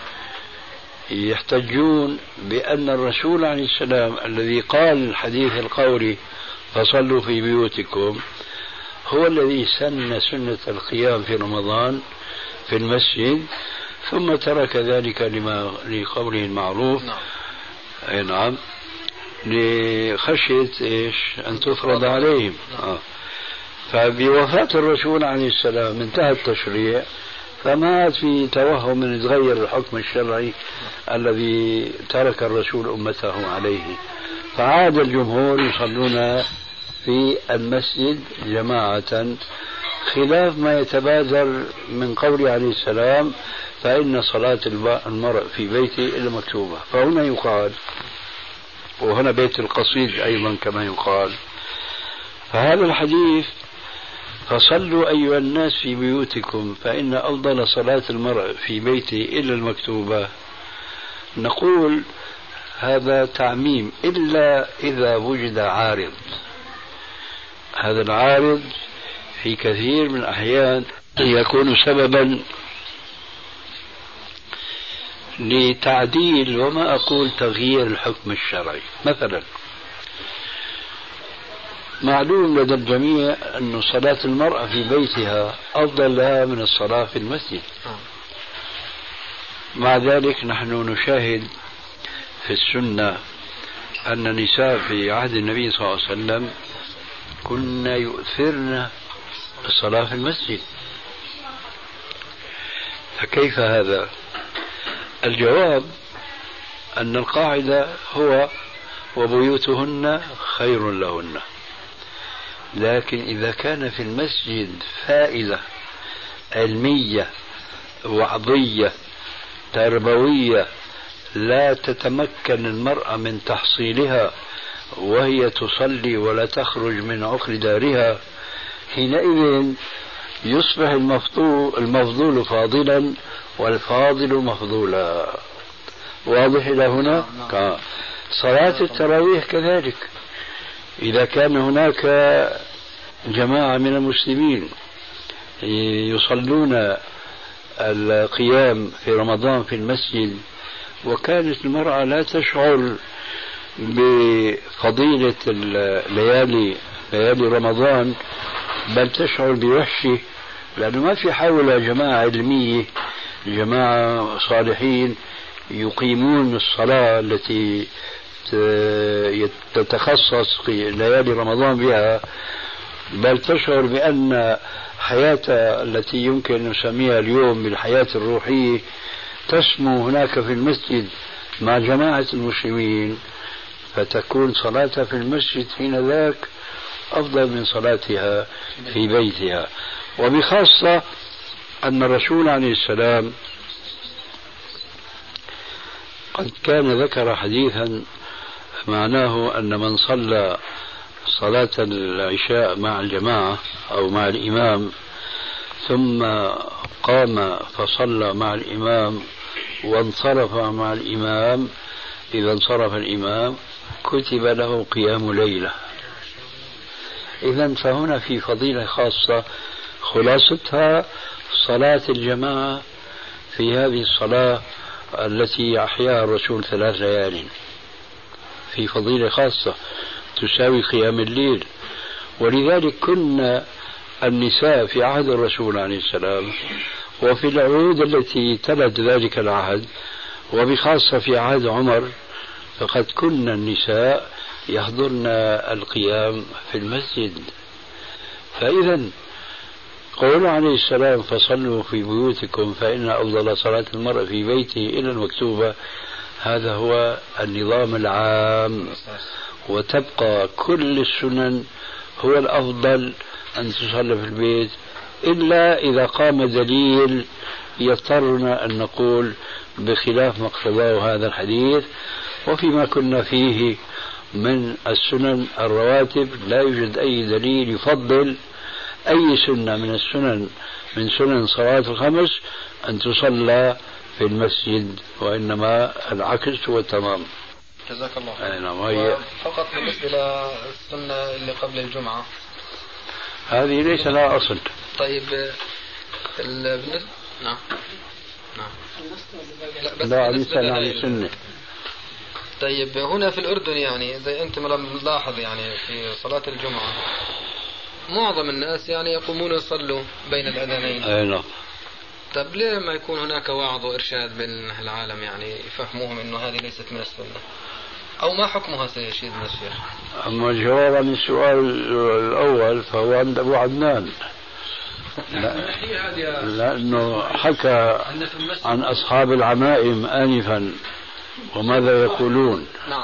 يحتجون بأن الرسول عليه السلام الذي قال الحديث القولي فصلوا في بيوتكم هو الذي سن سنة القيام في رمضان في المسجد، ثم ترك ذلك لقوله المعروف. نعم، لخشية إيش؟ أن تفرض عليهم. فبوفاة الرسول عليه السلام انتهى التشريع، فما في توهم من يتغير الحكم الشرعي الذي ترك الرسول أمته عليه، فعاد الجمهور يصلون في المسجد جماعة، خلاف ما يتبادر من قوله عليه السلام: فإن صلاة المرء في بيته إلا مكتوبة. فهنا يقال، وهنا بيت القصيد أيضا كما يقال، فهذا الحديث فصلوا أيها الناس في بيوتكم فإن أفضل صلاة المرء في بيته إلا المكتوبة، نقول هذا تعميم إلا إذا وجد عارض. هذا العارض في كثير من الأحيان يكون سببا لتعديل وما أقول تغيير الحكم الشرعي. مثلا معلوم لدى الجميع أن صلاة المرأة في بيتها أفضل لها من الصلاة في المسجد، مع ذلك نحن نشاهد في السنة أن النساء في عهد النبي صلى الله عليه وسلم كن يؤثرن الصلاة في المسجد. فكيف هذا؟ الجواب أن القاعدة هو: وبيوتهن خير لهن. لكن إذا كان في المسجد فائدة علمية وعظية تربوية لا تتمكن المرأة من تحصيلها وهي تصلي ولا تخرج من عقر دارها، حينئذ يصبح المفضول فاضلا والفاضل مفضولا. واضح إلى هنا؟ صلاة التراويح كذلك، إذا كان هناك جماعة من المسلمين يصلون القيام في رمضان في المسجد وكانت المرأة لا تشعر بفضيلة ليالي رمضان بل تشعر بوحشه، لأنه ما في حولها جماعة علمية جماعة صالحين يقيمون الصلاة التي تتخصص في ليالي رمضان بها، بل تشعر بأن حياتها التي يمكن أن نسميها اليوم بالحياة الروحية تسمو هناك في المسجد مع جماعة المسلمين، فتكون صلاتها في المسجد حين ذاك أفضل من صلاتها في بيتها. وبخاصة أن الرسول عليه السلام قد كان ذكر حديثا معناه أن من صلى صلاة العشاء مع الجماعة أو مع الإمام ثم قام فصلى مع الإمام وانصرف مع الإمام، إذا انصرف الإمام كتب له قيام ليلة. إذن فهنا في فضيلة خاصة خلاصتها صلاة الجماعة في هذه الصلاة التي أحياها الرسول 3 ليال، في فضيلة خاصة تساوي قيام الليل. ولذلك كنا النساء في عهد الرسول عليه السلام وفي العهود التي تلت ذلك العهد وبخاصة في عهد عمر فقد كنا النساء يحضرن القيام في المسجد. فإذا قول عليه السلام فصلوا في بيوتكم فإن أفضل صلاة المرء في بيته إلى المكتوبة، هذا هو النظام العام، وتبقى كل السنن هو الأفضل أن تصلي في البيت، إلا إذا قام دليل يضطرنا أن نقول بخلاف ما اقتضاه هذا الحديث. وفيما كنا فيه من السنن الرواتب لا يوجد أي دليل يفضل أي سنة من السنن من سنن صلاة الخمس أن تصلى في المسجد، وإنما العكس هو تمام. جزاك الله. فقط بالنسبة للسنة اللي قبل الجمعة هذه ليس لها أصل. طيب نعم لا ليس لها سنة. طيب هنا في الأردن يعني زي أنتم ملاحظ يعني في صلاة الجمعة معظم الناس يعني يقومون يصلوا بين الأذانين. أي نعم. طب ليه ما يكون هناك وعظ وإرشاد بين العالم يعني يفهموهم إنه هذه ليست من السنة، أو ما حكمها سيدنا الشيخ؟ أما الجواب عن السؤال الأول فهو عند أبو عدنان، لأنه حكى عن أصحاب العمائم آنفا وماذا يقولون. نعم.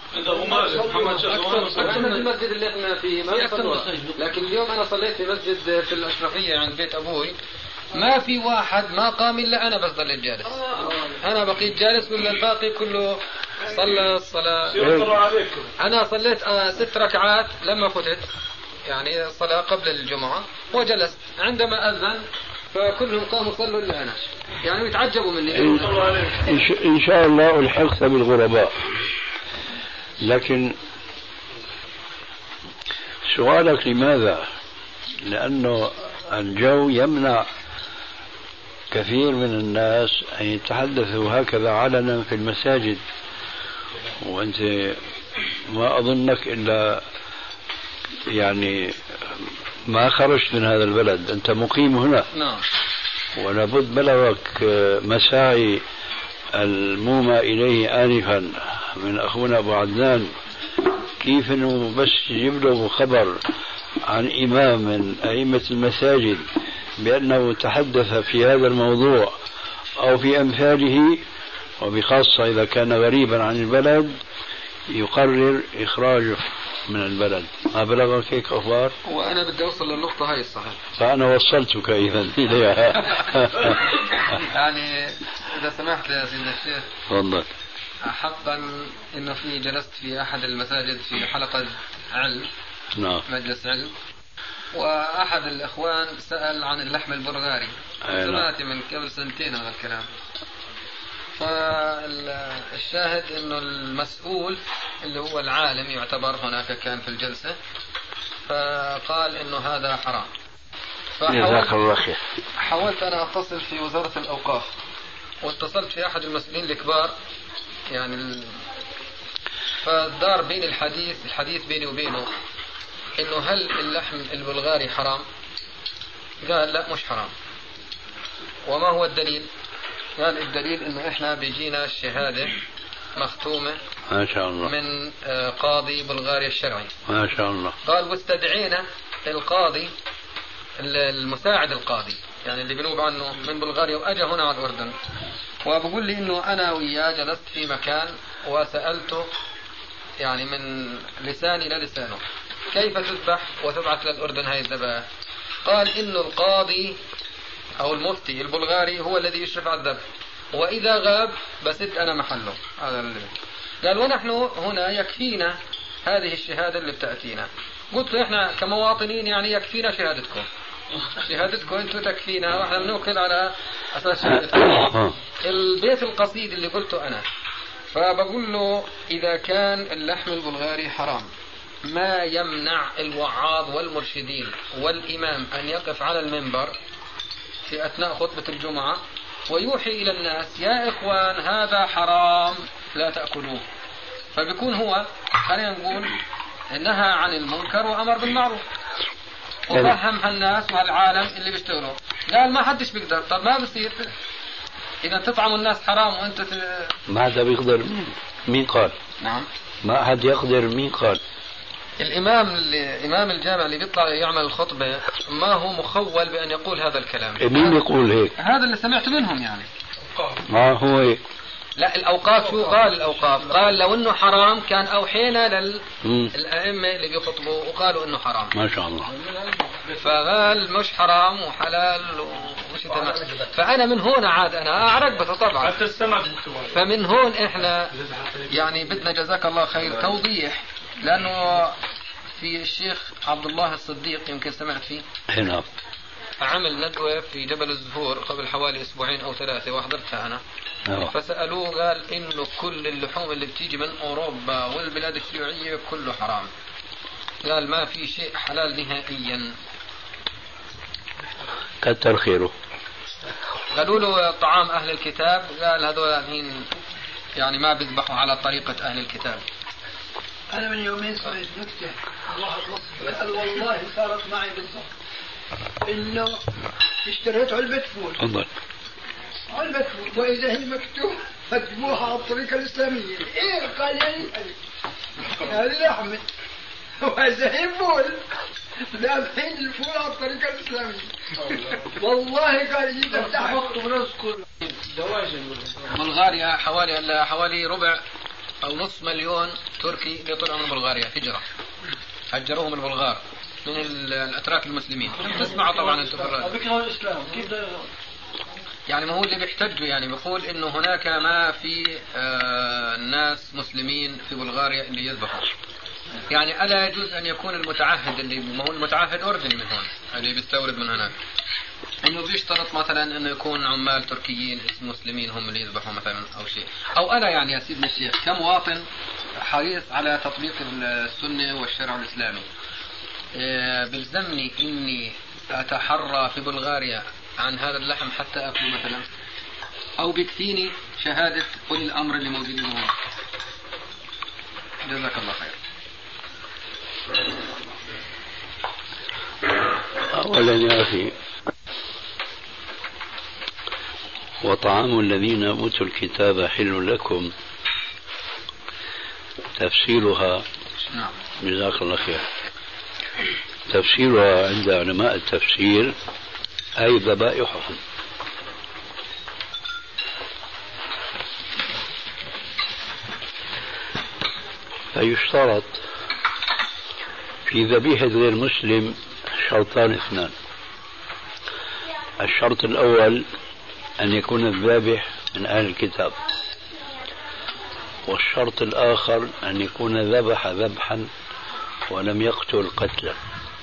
أكثر من المسجد اللي احنا فيه ما يصلوا، لكن اليوم أنا صليت في مسجد في الأشرفية عند بيت أبوي ما في واحد ما قام إلا أنا بس ضليت جالس، أنا بقيت جالس ولا الباقي كله صلى الصلاة. أنا صليت 6 ركعات لما فتت يعني الصلاة قبل الجمعة وجلست، عندما أذن فكلهم قاموا صلوا إلا أنا، يعني يتعجبوا مني. إن شاء الله ألحقت بالغرباء. لكن سؤالك لماذا؟ لأنه الجو يمنع كثير من الناس أن يتحدثوا هكذا علنا في المساجد، وأنت ما أظنك إلا يعني ما خرجت من هذا البلد، أنت مقيم هنا. نعم. ولابد بلغك مساعي المومى إليه آنفا من أخونا أبو عدنان، كيف أنه بس يجيب له خبر عن إمام من أئمة المساجد بأنه تحدث في هذا الموضوع أو في أمثاله، وبخاصة إذا كان غريبا عن البلد، يقرر إخراجه من البلد. ما بلغك هيك أخبار؟ وأنا بدي أوصل للنقطة هاي الصحيح. فأنا وصلتك إذا إليها. يعني إذا سمحت يا سيدنا الشيخ. تفضل. حقا إنه جلست في أحد المساجد في حلقة علم. نعم. مجلس علم. وأحد الإخوان سأل عن اللحم البلغاري. سمعت من قبل سنتين هذا الكلام. فالشاهد انه المسؤول اللي هو العالم يعتبر هناك كان في الجلسة، فقال انه هذا حرام. جزاك الله خير. حاولت انا اتصل في وزارة الاوقاف، واتصلت في احد المسؤولين الكبار يعني فدار بين الحديث بيني وبينه انه هل اللحم البلغاري حرام؟ قال لا مش حرام. وما هو الدليل؟ قال الدليل انه احنا بيجينا الشهادة مختومة ما شاء الله من قاضي بلغاريا الشرعي ما شاء الله. قال واستدعينا القاضي المساعد القاضي يعني اللي بنوب عنه من بلغاريا واجا هنا على الاردن، وبقول لي انه انا وياه جلست في مكان وسألته يعني من لساني للسانه كيف تذبح وتبعث للاردن هاي الذبائح؟ قال انه القاضي أو المفتي البلغاري هو الذي يشرف على الذبح، وإذا غاب بسد أنا محله. هذا اللي قال. ونحن هنا يكفينا هذه الشهادة اللي بتأتينا. قلت له إحنا كمواطنين يعني يكفينا شهادتكم أنتم تكفينا، وإحنا بنوكل على أساس شهادتكم. البيت القصيد اللي قلته أنا، فبقول له إذا كان اللحم البلغاري حرام ما يمنع الوعاظ والمرشدين والإمام أن يقف على المنبر في أثناء خطبة الجمعة ويوحي إلى الناس يا إخوان هذا حرام لا تأكلوه، فبيكون هو خلينا نقول نهى عن المنكر وأمر بالمعروف وفهم الناس والعالم اللي بيشتغلوا. قال ما حدش بيقدر. طب ما بصير إذا تطعموا الناس حرام وأنت ما حدا بيقدر. مين قال؟ نعم ما حد يقدر. مين قال؟ الإمام الجامع اللي بيطلع يعمل الخطبة ما هو مخول بأن يقول هذا الكلام. مين يقول هيك؟ هذا اللي سمعت منهم يعني. ما هو هيك. لا الأوقاف شو قال؟ الأوقاف قال لو إنه حرام كان أوحينا للأئمة اللي بيخطبوا وقالوا إنه حرام. ما شاء الله. فقال مش حرام وحلال ومش تمام. فأنا من هون عاد أنا أعرق طبعا. فمن هون إحنا يعني بدنا جزاك الله خير توضيح، لأنه في الشيخ عبد الله الصديق يمكن سمعت فيه هنا عمل ندوة في جبل الزهور قبل حوالي أسبوعين أو 3 وحضرتها أنا. فسألوه قال إنه كل اللحوم اللي بتيجي من أوروبا والبلاد الشيوعية كله حرام. قال ما في شيء حلال نهائيا. كتر خيره. قالوا له طعام أهل الكتاب، قال هذول يعني ما بيذبحوا على طريقة أهل الكتاب. أنا من يومين سمعت نكتة قال والله صارت معي بالضبط إنه اشتريت علبة فول وإذا هي مكتوب مذبوحة على الطريقة الإسلامية. إيه قال يعني هذه لحمة وإذا هي فول ذابحين الفول على الطريقة الإسلامية. والله قال جدا تحفظ برزق بلغاريا حوالي ربع أو نصف مليون تركي بيطلعوا من بلغاريا هجروهم البلغار من الأتراك المسلمين. تسمعوا طبعا أنتم الإسلام كيف يعني ما هو اللي بيحتجوا يعني بيقول إنه هناك ما في ناس مسلمين في بلغاريا اللي يذبحوا. يعني ألا يجوز أن يكون المتعهد اللي ما هو المتعهد أردني من هون اللي بيستورد من هناك انه بيشترط مثلا انه يكون عمال تركيين مسلمين هم اللي يذبحوا مثلا او شيء. او انا يعني يا سيدنا الشيخ كمواطن حريص على تطبيق السنة والشرع الاسلامي بلزمني اني اتحرى في بلغاريا عن هذا اللحم حتى اكله مثلا، او بيكفيني شهادة اولي الامر اللي موجودين هون؟ جزاك الله خير. اولا يا اخي وطعام الذين أوتوا الكتاب حل لكم تفسيرها جزاك الله خير. تفسيرها عند علماء التفسير أي ذبائحهم. فيشترط في ذبيحة غير مسلم شرطان اثنان. الشرط الأول أن يكون الذابح من أهل الكتاب، والشرط الآخر أن يكون ذبح ذبحا ولم يقتل قتلا،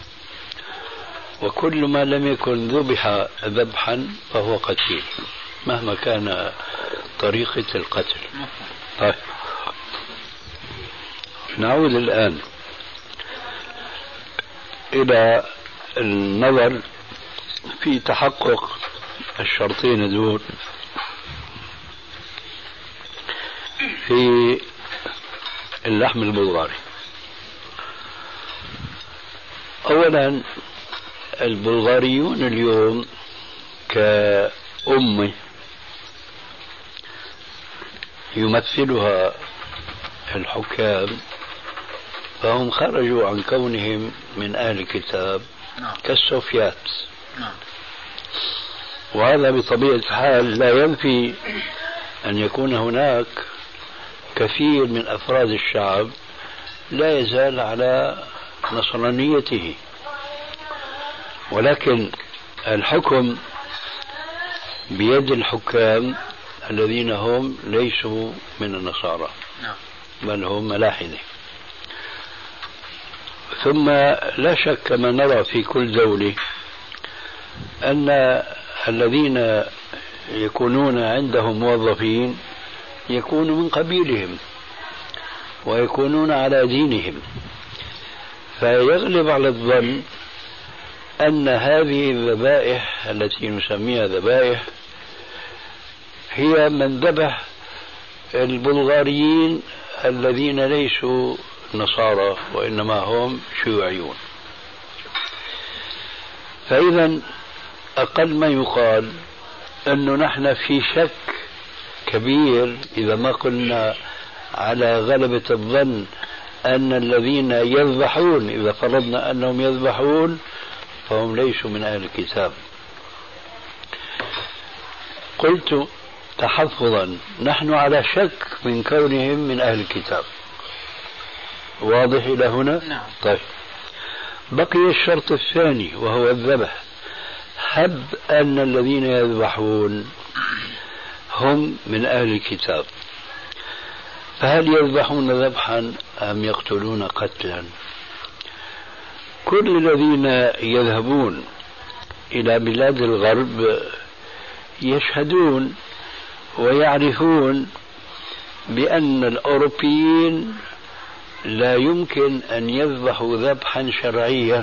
وكل ما لم يكن ذبح ذبحا فهو قتيل مهما كان طريقة القتل. طيب نعود الآن إلى النظر في تحقق الشرطين دول في اللحم البلغاري. أولا البلغاريون اليوم كأمة يمثلها الحكام، فهم خرجوا عن كونهم من أهل الكتاب كالسوفيات، وهذا بطبيعة الحال لا ينفي أن يكون هناك كثير من أفراد الشعب لا يزال على نصرانيته، ولكن الحكم بيد الحكام الذين هم ليسوا من النصارى بل هم ملاحدة. ثم لا شك كما نرى في كل دولة أن الذين يكونون عندهم موظفين يكونوا من قبيلهم ويكونون على دينهم، فيغلب على الظن أن هذه الذبائح التي نسميها ذبائح هي من ذبح البلغاريين الذين ليسوا نصارى وإنما هم شيوعيون. فإذا أقل ما يقال أنه نحن في شك كبير إذا ما قلنا على غلبة الظن أن الذين يذبحون، إذا فرضنا أنهم يذبحون، فهم ليسوا من أهل الكتاب. قلت تحفظا نحن على شك من كونهم من أهل الكتاب. واضح إلى هنا؟ نعم. طيب بقي الشرط الثاني وهو الذبح. هب أن الذين يذبحون هم من أهل الكتاب، فهل يذبحون ذبحا أم يقتلون قتلا؟ كل الذين يذهبون إلى بلاد الغرب يشهدون ويعرفون بأن الأوروبيين لا يمكن أن يذبحوا ذبحا شرعيا،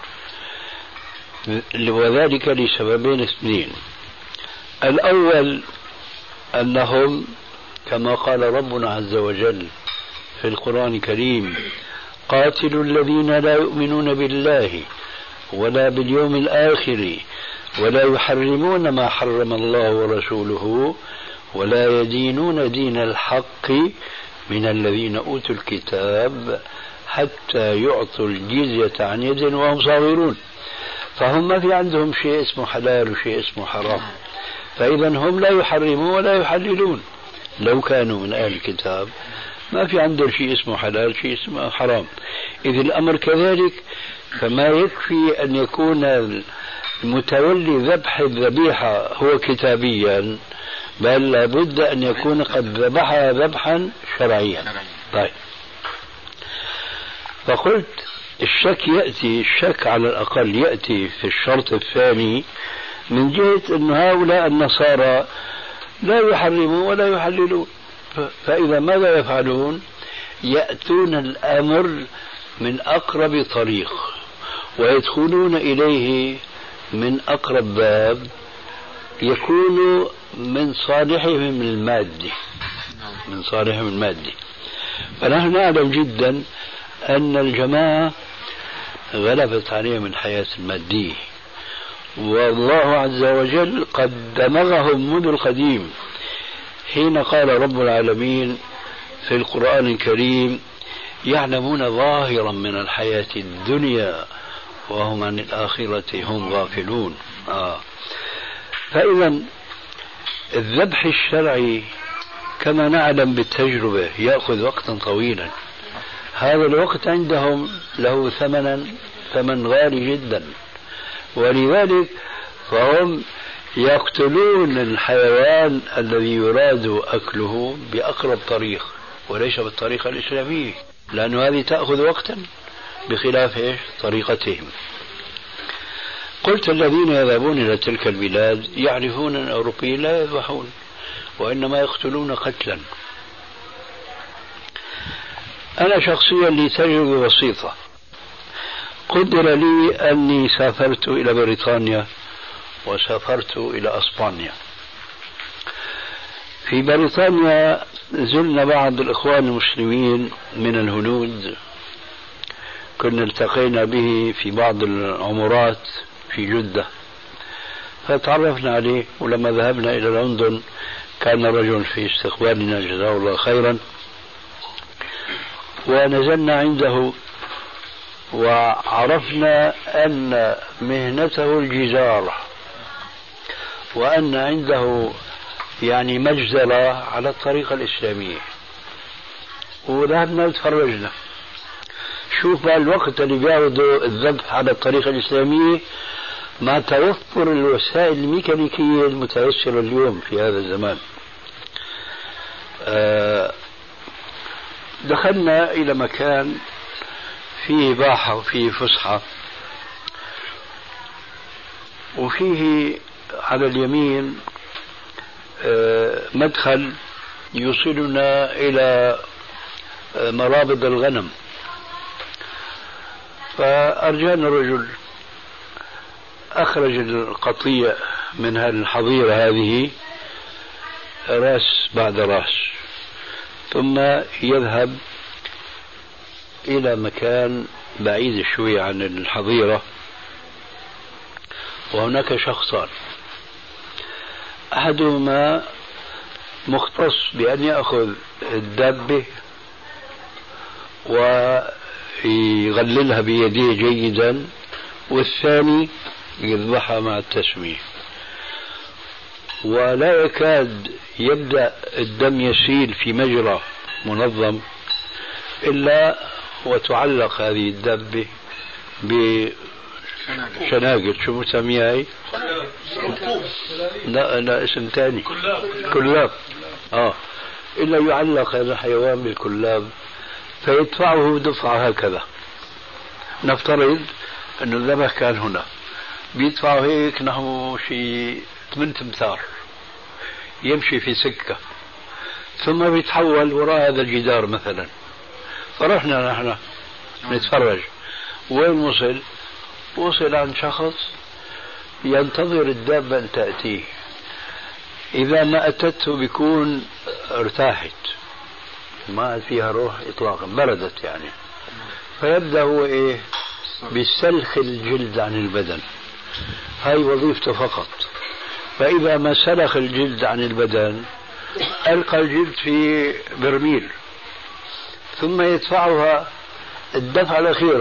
وذلك لسببين اثنين. الأول أنهم كما قال ربنا عز وجل في القرآن الكريم: قاتلوا الذين لا يؤمنون بالله ولا باليوم الآخر ولا يحرمون ما حرم الله ورسوله ولا يدينون دين الحق من الذين أوتوا الكتاب حتى يعطوا الجزية عن يد وهم صاغرون. فهم ما في عندهم شيء اسمه حلال وشيء اسمه حرام، فإذا هم لا يحرمون ولا يحللون. لو كانوا من أهل الكتاب ما في عندهم شيء اسمه حلال شيء اسمه حرام. إذ الأمر كذلك، فما يكفي أن يكون المتولي ذبح الذبيحة هو كتابيا، بل لابد أن يكون قد ذبحها ذبحا شرعيا. طيب فقلت الشك على الأقل يأتي في الشرط الثاني من جهة أن هؤلاء النصارى لا يحرمون ولا يحللون، فإذا ماذا يفعلون؟ يأتون الأمر من أقرب طريق ويدخلون إليه من أقرب باب يكون من صالحهم المادي، من صالحهم المادي. فنحن نعلم جدا أن الجماعة غلبت عليهم الحياة المادية، والله عز وجل قد دمغهم منذ القديم حين قال رب العالمين في القرآن الكريم: يعلمون ظاهرا من الحياة الدنيا وهم عن الآخرة هم غافلون. فإذا الذبح الشرعي كما نعلم بالتجربة يأخذ وقتا طويلا. هذا الوقت عندهم له ثمن غالي جدا، ولذلك فهم يقتلون الحيوان الذي يراد أكله بأقرب طريق وليس بالطريقة الإسلامية، لأن هذه تأخذ وقتا بخلاف طريقتهم. قلت الذين يذهبون إلى تلك البلاد يعرفون أن الأوروبيين لا يذبحون وإنما يقتلون قتلا. أنا شخصيا لي تجربة بسيطة. قدر لي أني سافرت إلى بريطانيا وسافرت إلى أسبانيا. في بريطانيا زلنا بعض الإخوان المسلمين من الهنود، كنا التقينا به في بعض العمرات في جدة فتعرفنا عليه، ولما ذهبنا إلى لندن كان رجل في استقبالنا جزاه الله خيرا، ونزلنا عنده وعرفنا أن مهنته الجزار وأن عنده يعني مجزرة على الطريقة الإسلامية، وذهبنا وتفرجنا. شوف بقى الوقت اللي بياخده الذبح على الطريقة الإسلامية مع توفر الوسائل الميكانيكية المتيسرة اليوم في هذا الزمان. دخلنا إلى مكان فيه باحة وفيه فسحة، وفيه على اليمين مدخل يوصلنا إلى مرابض الغنم. فأرجانا الرجل أخرج القطيع من الحظيرة هذه راس بعد راس، ثم يذهب إلى مكان بعيد شوي عن الحظيرة، وهناك شخصان، أحدهما مختص بأن يأخذ الدابة ويغللها بيديه جيدا، والثاني يذبحها مع التسمية، ولا يكاد يبدأ الدم يسيل في مجرى منظم إلا وتعلق هذه الدابة بشناقل، شو مسميها هي؟ لا اسم ثاني، كلاب. إلا يعلق هذا الحيوان بالكلاب فيدفعه دفعة هكذا. نفترض أن الذبح كان هنا، بيدفعه هيك نحو شيء 8 أمتار، يمشي في سكة، ثم بيتحول وراء هذا الجدار مثلا. فرحنا نحن نتفرج، وين وصل عن شخص ينتظر الدابة أن تأتيه، إذا ما أتته بيكون ارتاحت، ما فيها روح إطلاقا، بردت يعني. فيبدأ هو بسلخ الجلد عن البدن، هاي وظيفته فقط. فإذا ما سلخ الجلد عن البدن ألقى الجلد في برميل، ثم يدفعها الدفعة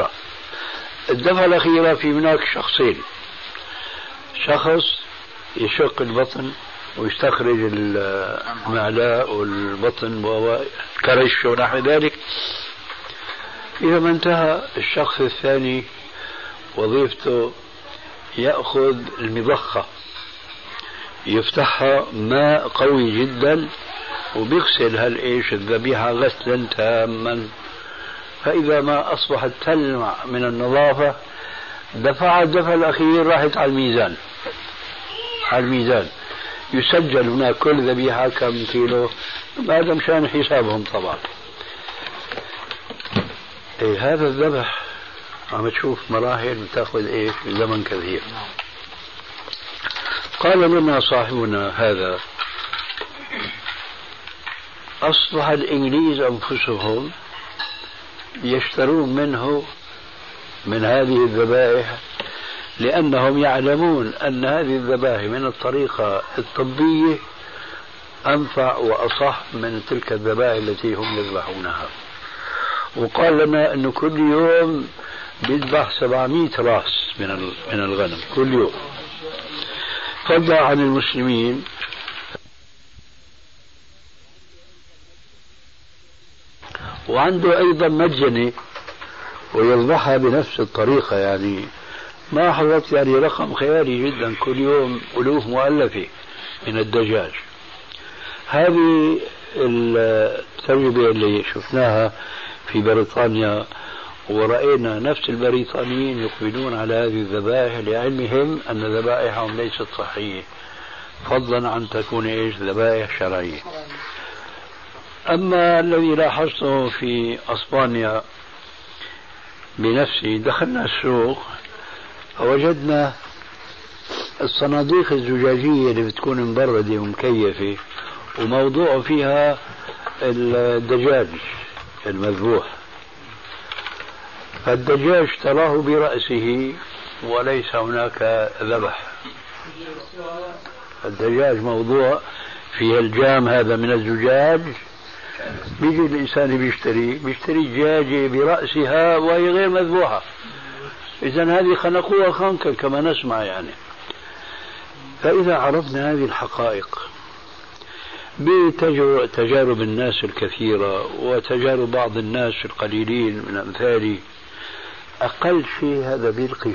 الأخيرة في هناك شخصين، شخص يشق البطن ويستخرج المعلاء والبطن والكرش ونحو ذلك. إذا ما انتهى الشخص الثاني وظيفته يأخذ المضخة، يفتحها ماء قوي جدا وبيغسل الذبيحة غسلا تاما، فإذا ما أصبحت تلمع من النظافة دفع الدفع الأخير، راحت على الميزان يسجل هناك كل ذبيحة كم كيلو، هذا مشان حسابهم طبعا. هذا الذبح عم تشوف مراحل بتاخذ زمن كثير. قال لنا صاحبنا هذا أصبح الإنجليز أنفسهم يشترون منه من هذه الذبائح، لأنهم يعلمون أن هذه الذبائح من الطريقة الطبية أنفع وأصح من تلك الذبائح التي هم يذبحونها. وقال لنا أنه كل يوم بيذبح 700 رأس من الغنم كل يوم، فضلا عن المسلمين. وعنده أيضا مجنة ويذبحها بنفس الطريقة. يعني ما حضرت يعني رقم خيالي جدا، كل يوم ألوف مؤلفة من الدجاج. هذه التجربة اللي شفناها في بريطانيا، ورأينا نفس البريطانيين يقبلون على هذه الذبائح لعلمهم أن ذبائحهم ليست صحية، فضلا عن تكون ذبائح شرعية. أما الذي لاحظته في أسبانيا بنفسي، دخلنا السوق فوجدنا الصناديق الزجاجية اللي بتكون مبردة ومكيفة وموضوع فيها الدجاج المذبوح، فالدجاج تراه برأسه وليس هناك ذبح. الدجاج موضوع فيه الجام هذا من الزجاج، بيجي الإنسان بيشتري دجاجة برأسها وهي غير مذبوحة. إذا هذه خنقوها خنقا كما نسمع يعني. فإذا عرفنا هذه الحقائق بتجارب الناس الكثيرة وتجارب بعض الناس القليلين من أمثالي، أقل شيء هذا بيلقي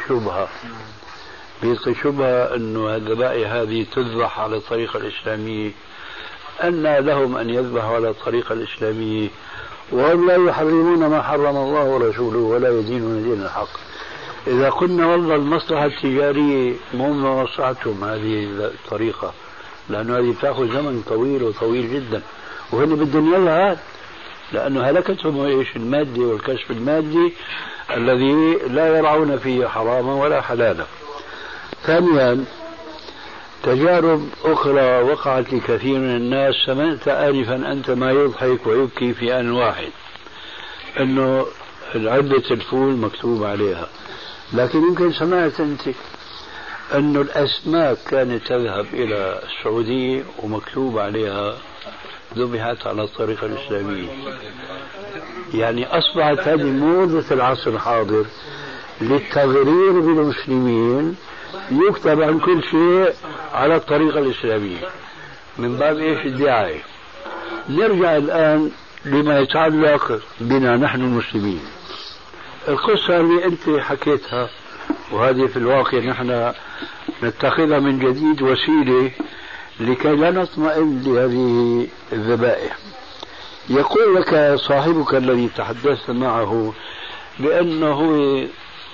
شبهة أنه الذبائح هذه تذبح على الطريقة الإسلامية، أن لهم أن يذبحوا على الطريقة الإسلامية وهم لا يحرمون ما حرم الله ورسوله ولا يدينون دين الحق. إذا قلنا والله المصلحة التجارية مو من مصلحتهم هذه الطريقة، لأنه هذه بتأخذ زمن طويل جدا، وهن بدهم يلا، لأنه هلكتهم المادة والكسب المادي الذي لا يرعون فيه حراما ولا حلالا. ثانيا، تجارب أخرى وقعت لكثير من الناس. سمعت آنفا أنت ما يضحك ويبكي في آن واحد، أنه علبة الفول مكتوب عليها، لكن يمكن سمعت أنت أنه الأسماك كانت تذهب إلى السعودية ومكتوب عليها ذبحت على الطريقة الإسلامية. يعني أصبحت هذه موضة العصر الحاضر للتغرير بالمسلمين، يكتب عن كل شيء على الطريقة الإسلامية من باب الدعاية. نرجع الآن لما يتعلق بنا نحن المسلمين. القصة اللي أنت حكيتها، وهذه في الواقع نحن نتخذها من جديد وسيلة لكي لا نطمئن لهذه الذبائح. يقول لك صاحبك الذي تحدثت معه بأنه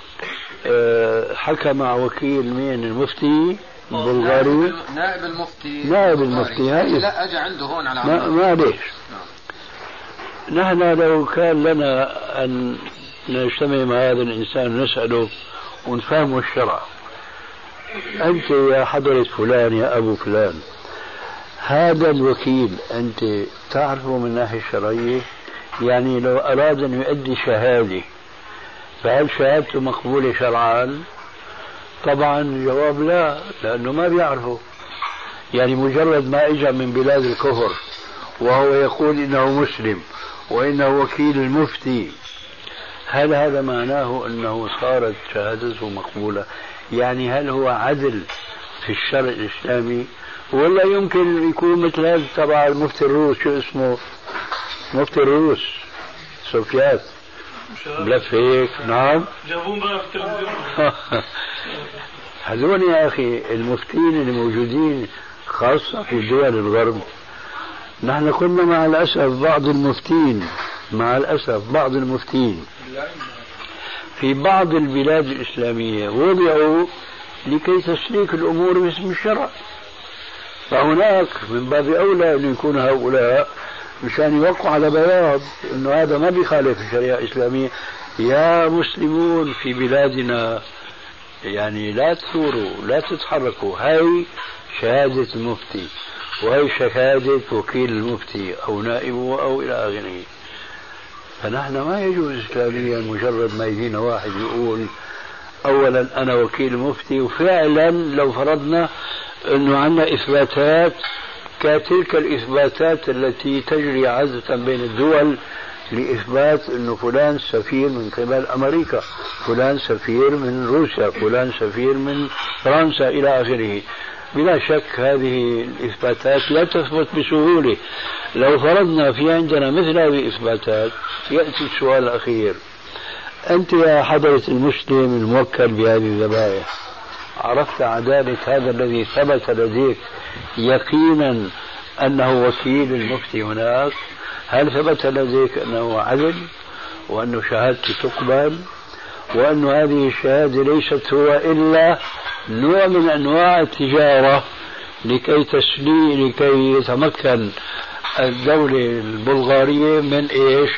حكى مع وكيل من المفتي البلغاري، نائب المفتي هاي لا أجي عنده هون على ما ليش. نحن لو كان لنا أن نجتمع مع هذا الإنسان ونسأله ونفهمه الشرع، أنت يا حضرة فلان يا أبو فلان، هذا الوكيل أنت تعرفه من الناحية الشرعية؟ يعني لو أراد أن يؤدي شهادة فهل شهادته مقبولة شرعا؟ طبعا الجواب لا، لأنه ما بيعرفه. يعني مجرد ما إجا من بلاد الكفر وهو يقول إنه مسلم وإنه وكيل المفتي، هل هذا معناه أنه صارت شهادته مقبولة؟ يعني هل هو عدل في الشرع الإسلامي؟ ولا يمكن يكون مثل هذا تبع المفتي الروس، شو اسمه مفتي الروس سوفيات بلف هيك؟ نعم جابون بقى في التلفزيون. هذول يا أخي المفتين اللي موجودين خاصة في دول الغرب. نحن كنا مع الأسف بعض المفتين في بعض البلاد الإسلامية وضعوا لكي تسليك الأمور باسم الشرع، فهناك من باب أولى أن يكون هؤلاء مشان يوقعوا على بياض أنه هذا ما بيخالف الشريعة الإسلامية. يا مسلمون في بلادنا يعني لا تثوروا لا تتحركوا، هاي شهادة المفتي وهي شهادة وكيل المفتي أو نائبه أو إلى آخره. فنحن ما يجوز إسلاميا مجرد ما يجينا واحد يقول أولا أنا وكيل المفتي، وفعلا لو فرضنا أنه عندنا إثباتات كتلك الإثباتات التي تجري عادة بين الدول لإثبات أنه فلان سفير من قبل أمريكا، فلان سفير من روسيا، فلان سفير من فرنسا إلى آخره. بلا شك هذه الإثباتات لا تثبت بسهولة. لو فرضنا في عندنا مثل هذه الإثباتات يأتي السؤال الأخير: أنت يا حضرة المسلم الموكل بهذه الذبائح عرفت عدالة هذا الذي ثبت لديك يقينا أنه وكيل المفتي هناك؟ هل ثبت لديك أنه عدل وأن شهادته تقبل وأن هذه الشهادة ليست هو إلا نوع من أنواع التجارة لكي يتمكن الدولة البلغارية من إيش؟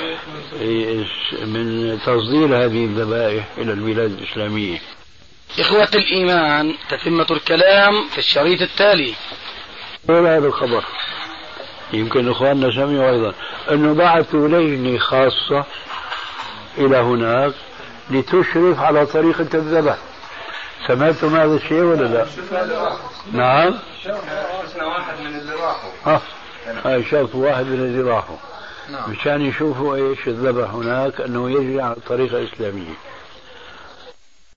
من تصدير هذه الذبائح إلى البلاد الإسلامية. إخوة الإيمان، تتمة الكلام في الشريط التالي. هذا الخبر يمكن إخواننا سمعوا أيضا أنه بعثوا لجنة خاصة إلى هناك لتشرف على طريقة الذبح. سمعتم هذا الشيء ولا لا؟ نعم. شفنا واحد من اللي راحوا. شافوا واحد من اللي راحوا مشان يشوفوا ايش الذبح هناك، انه يجري على الطريقة الإسلامية.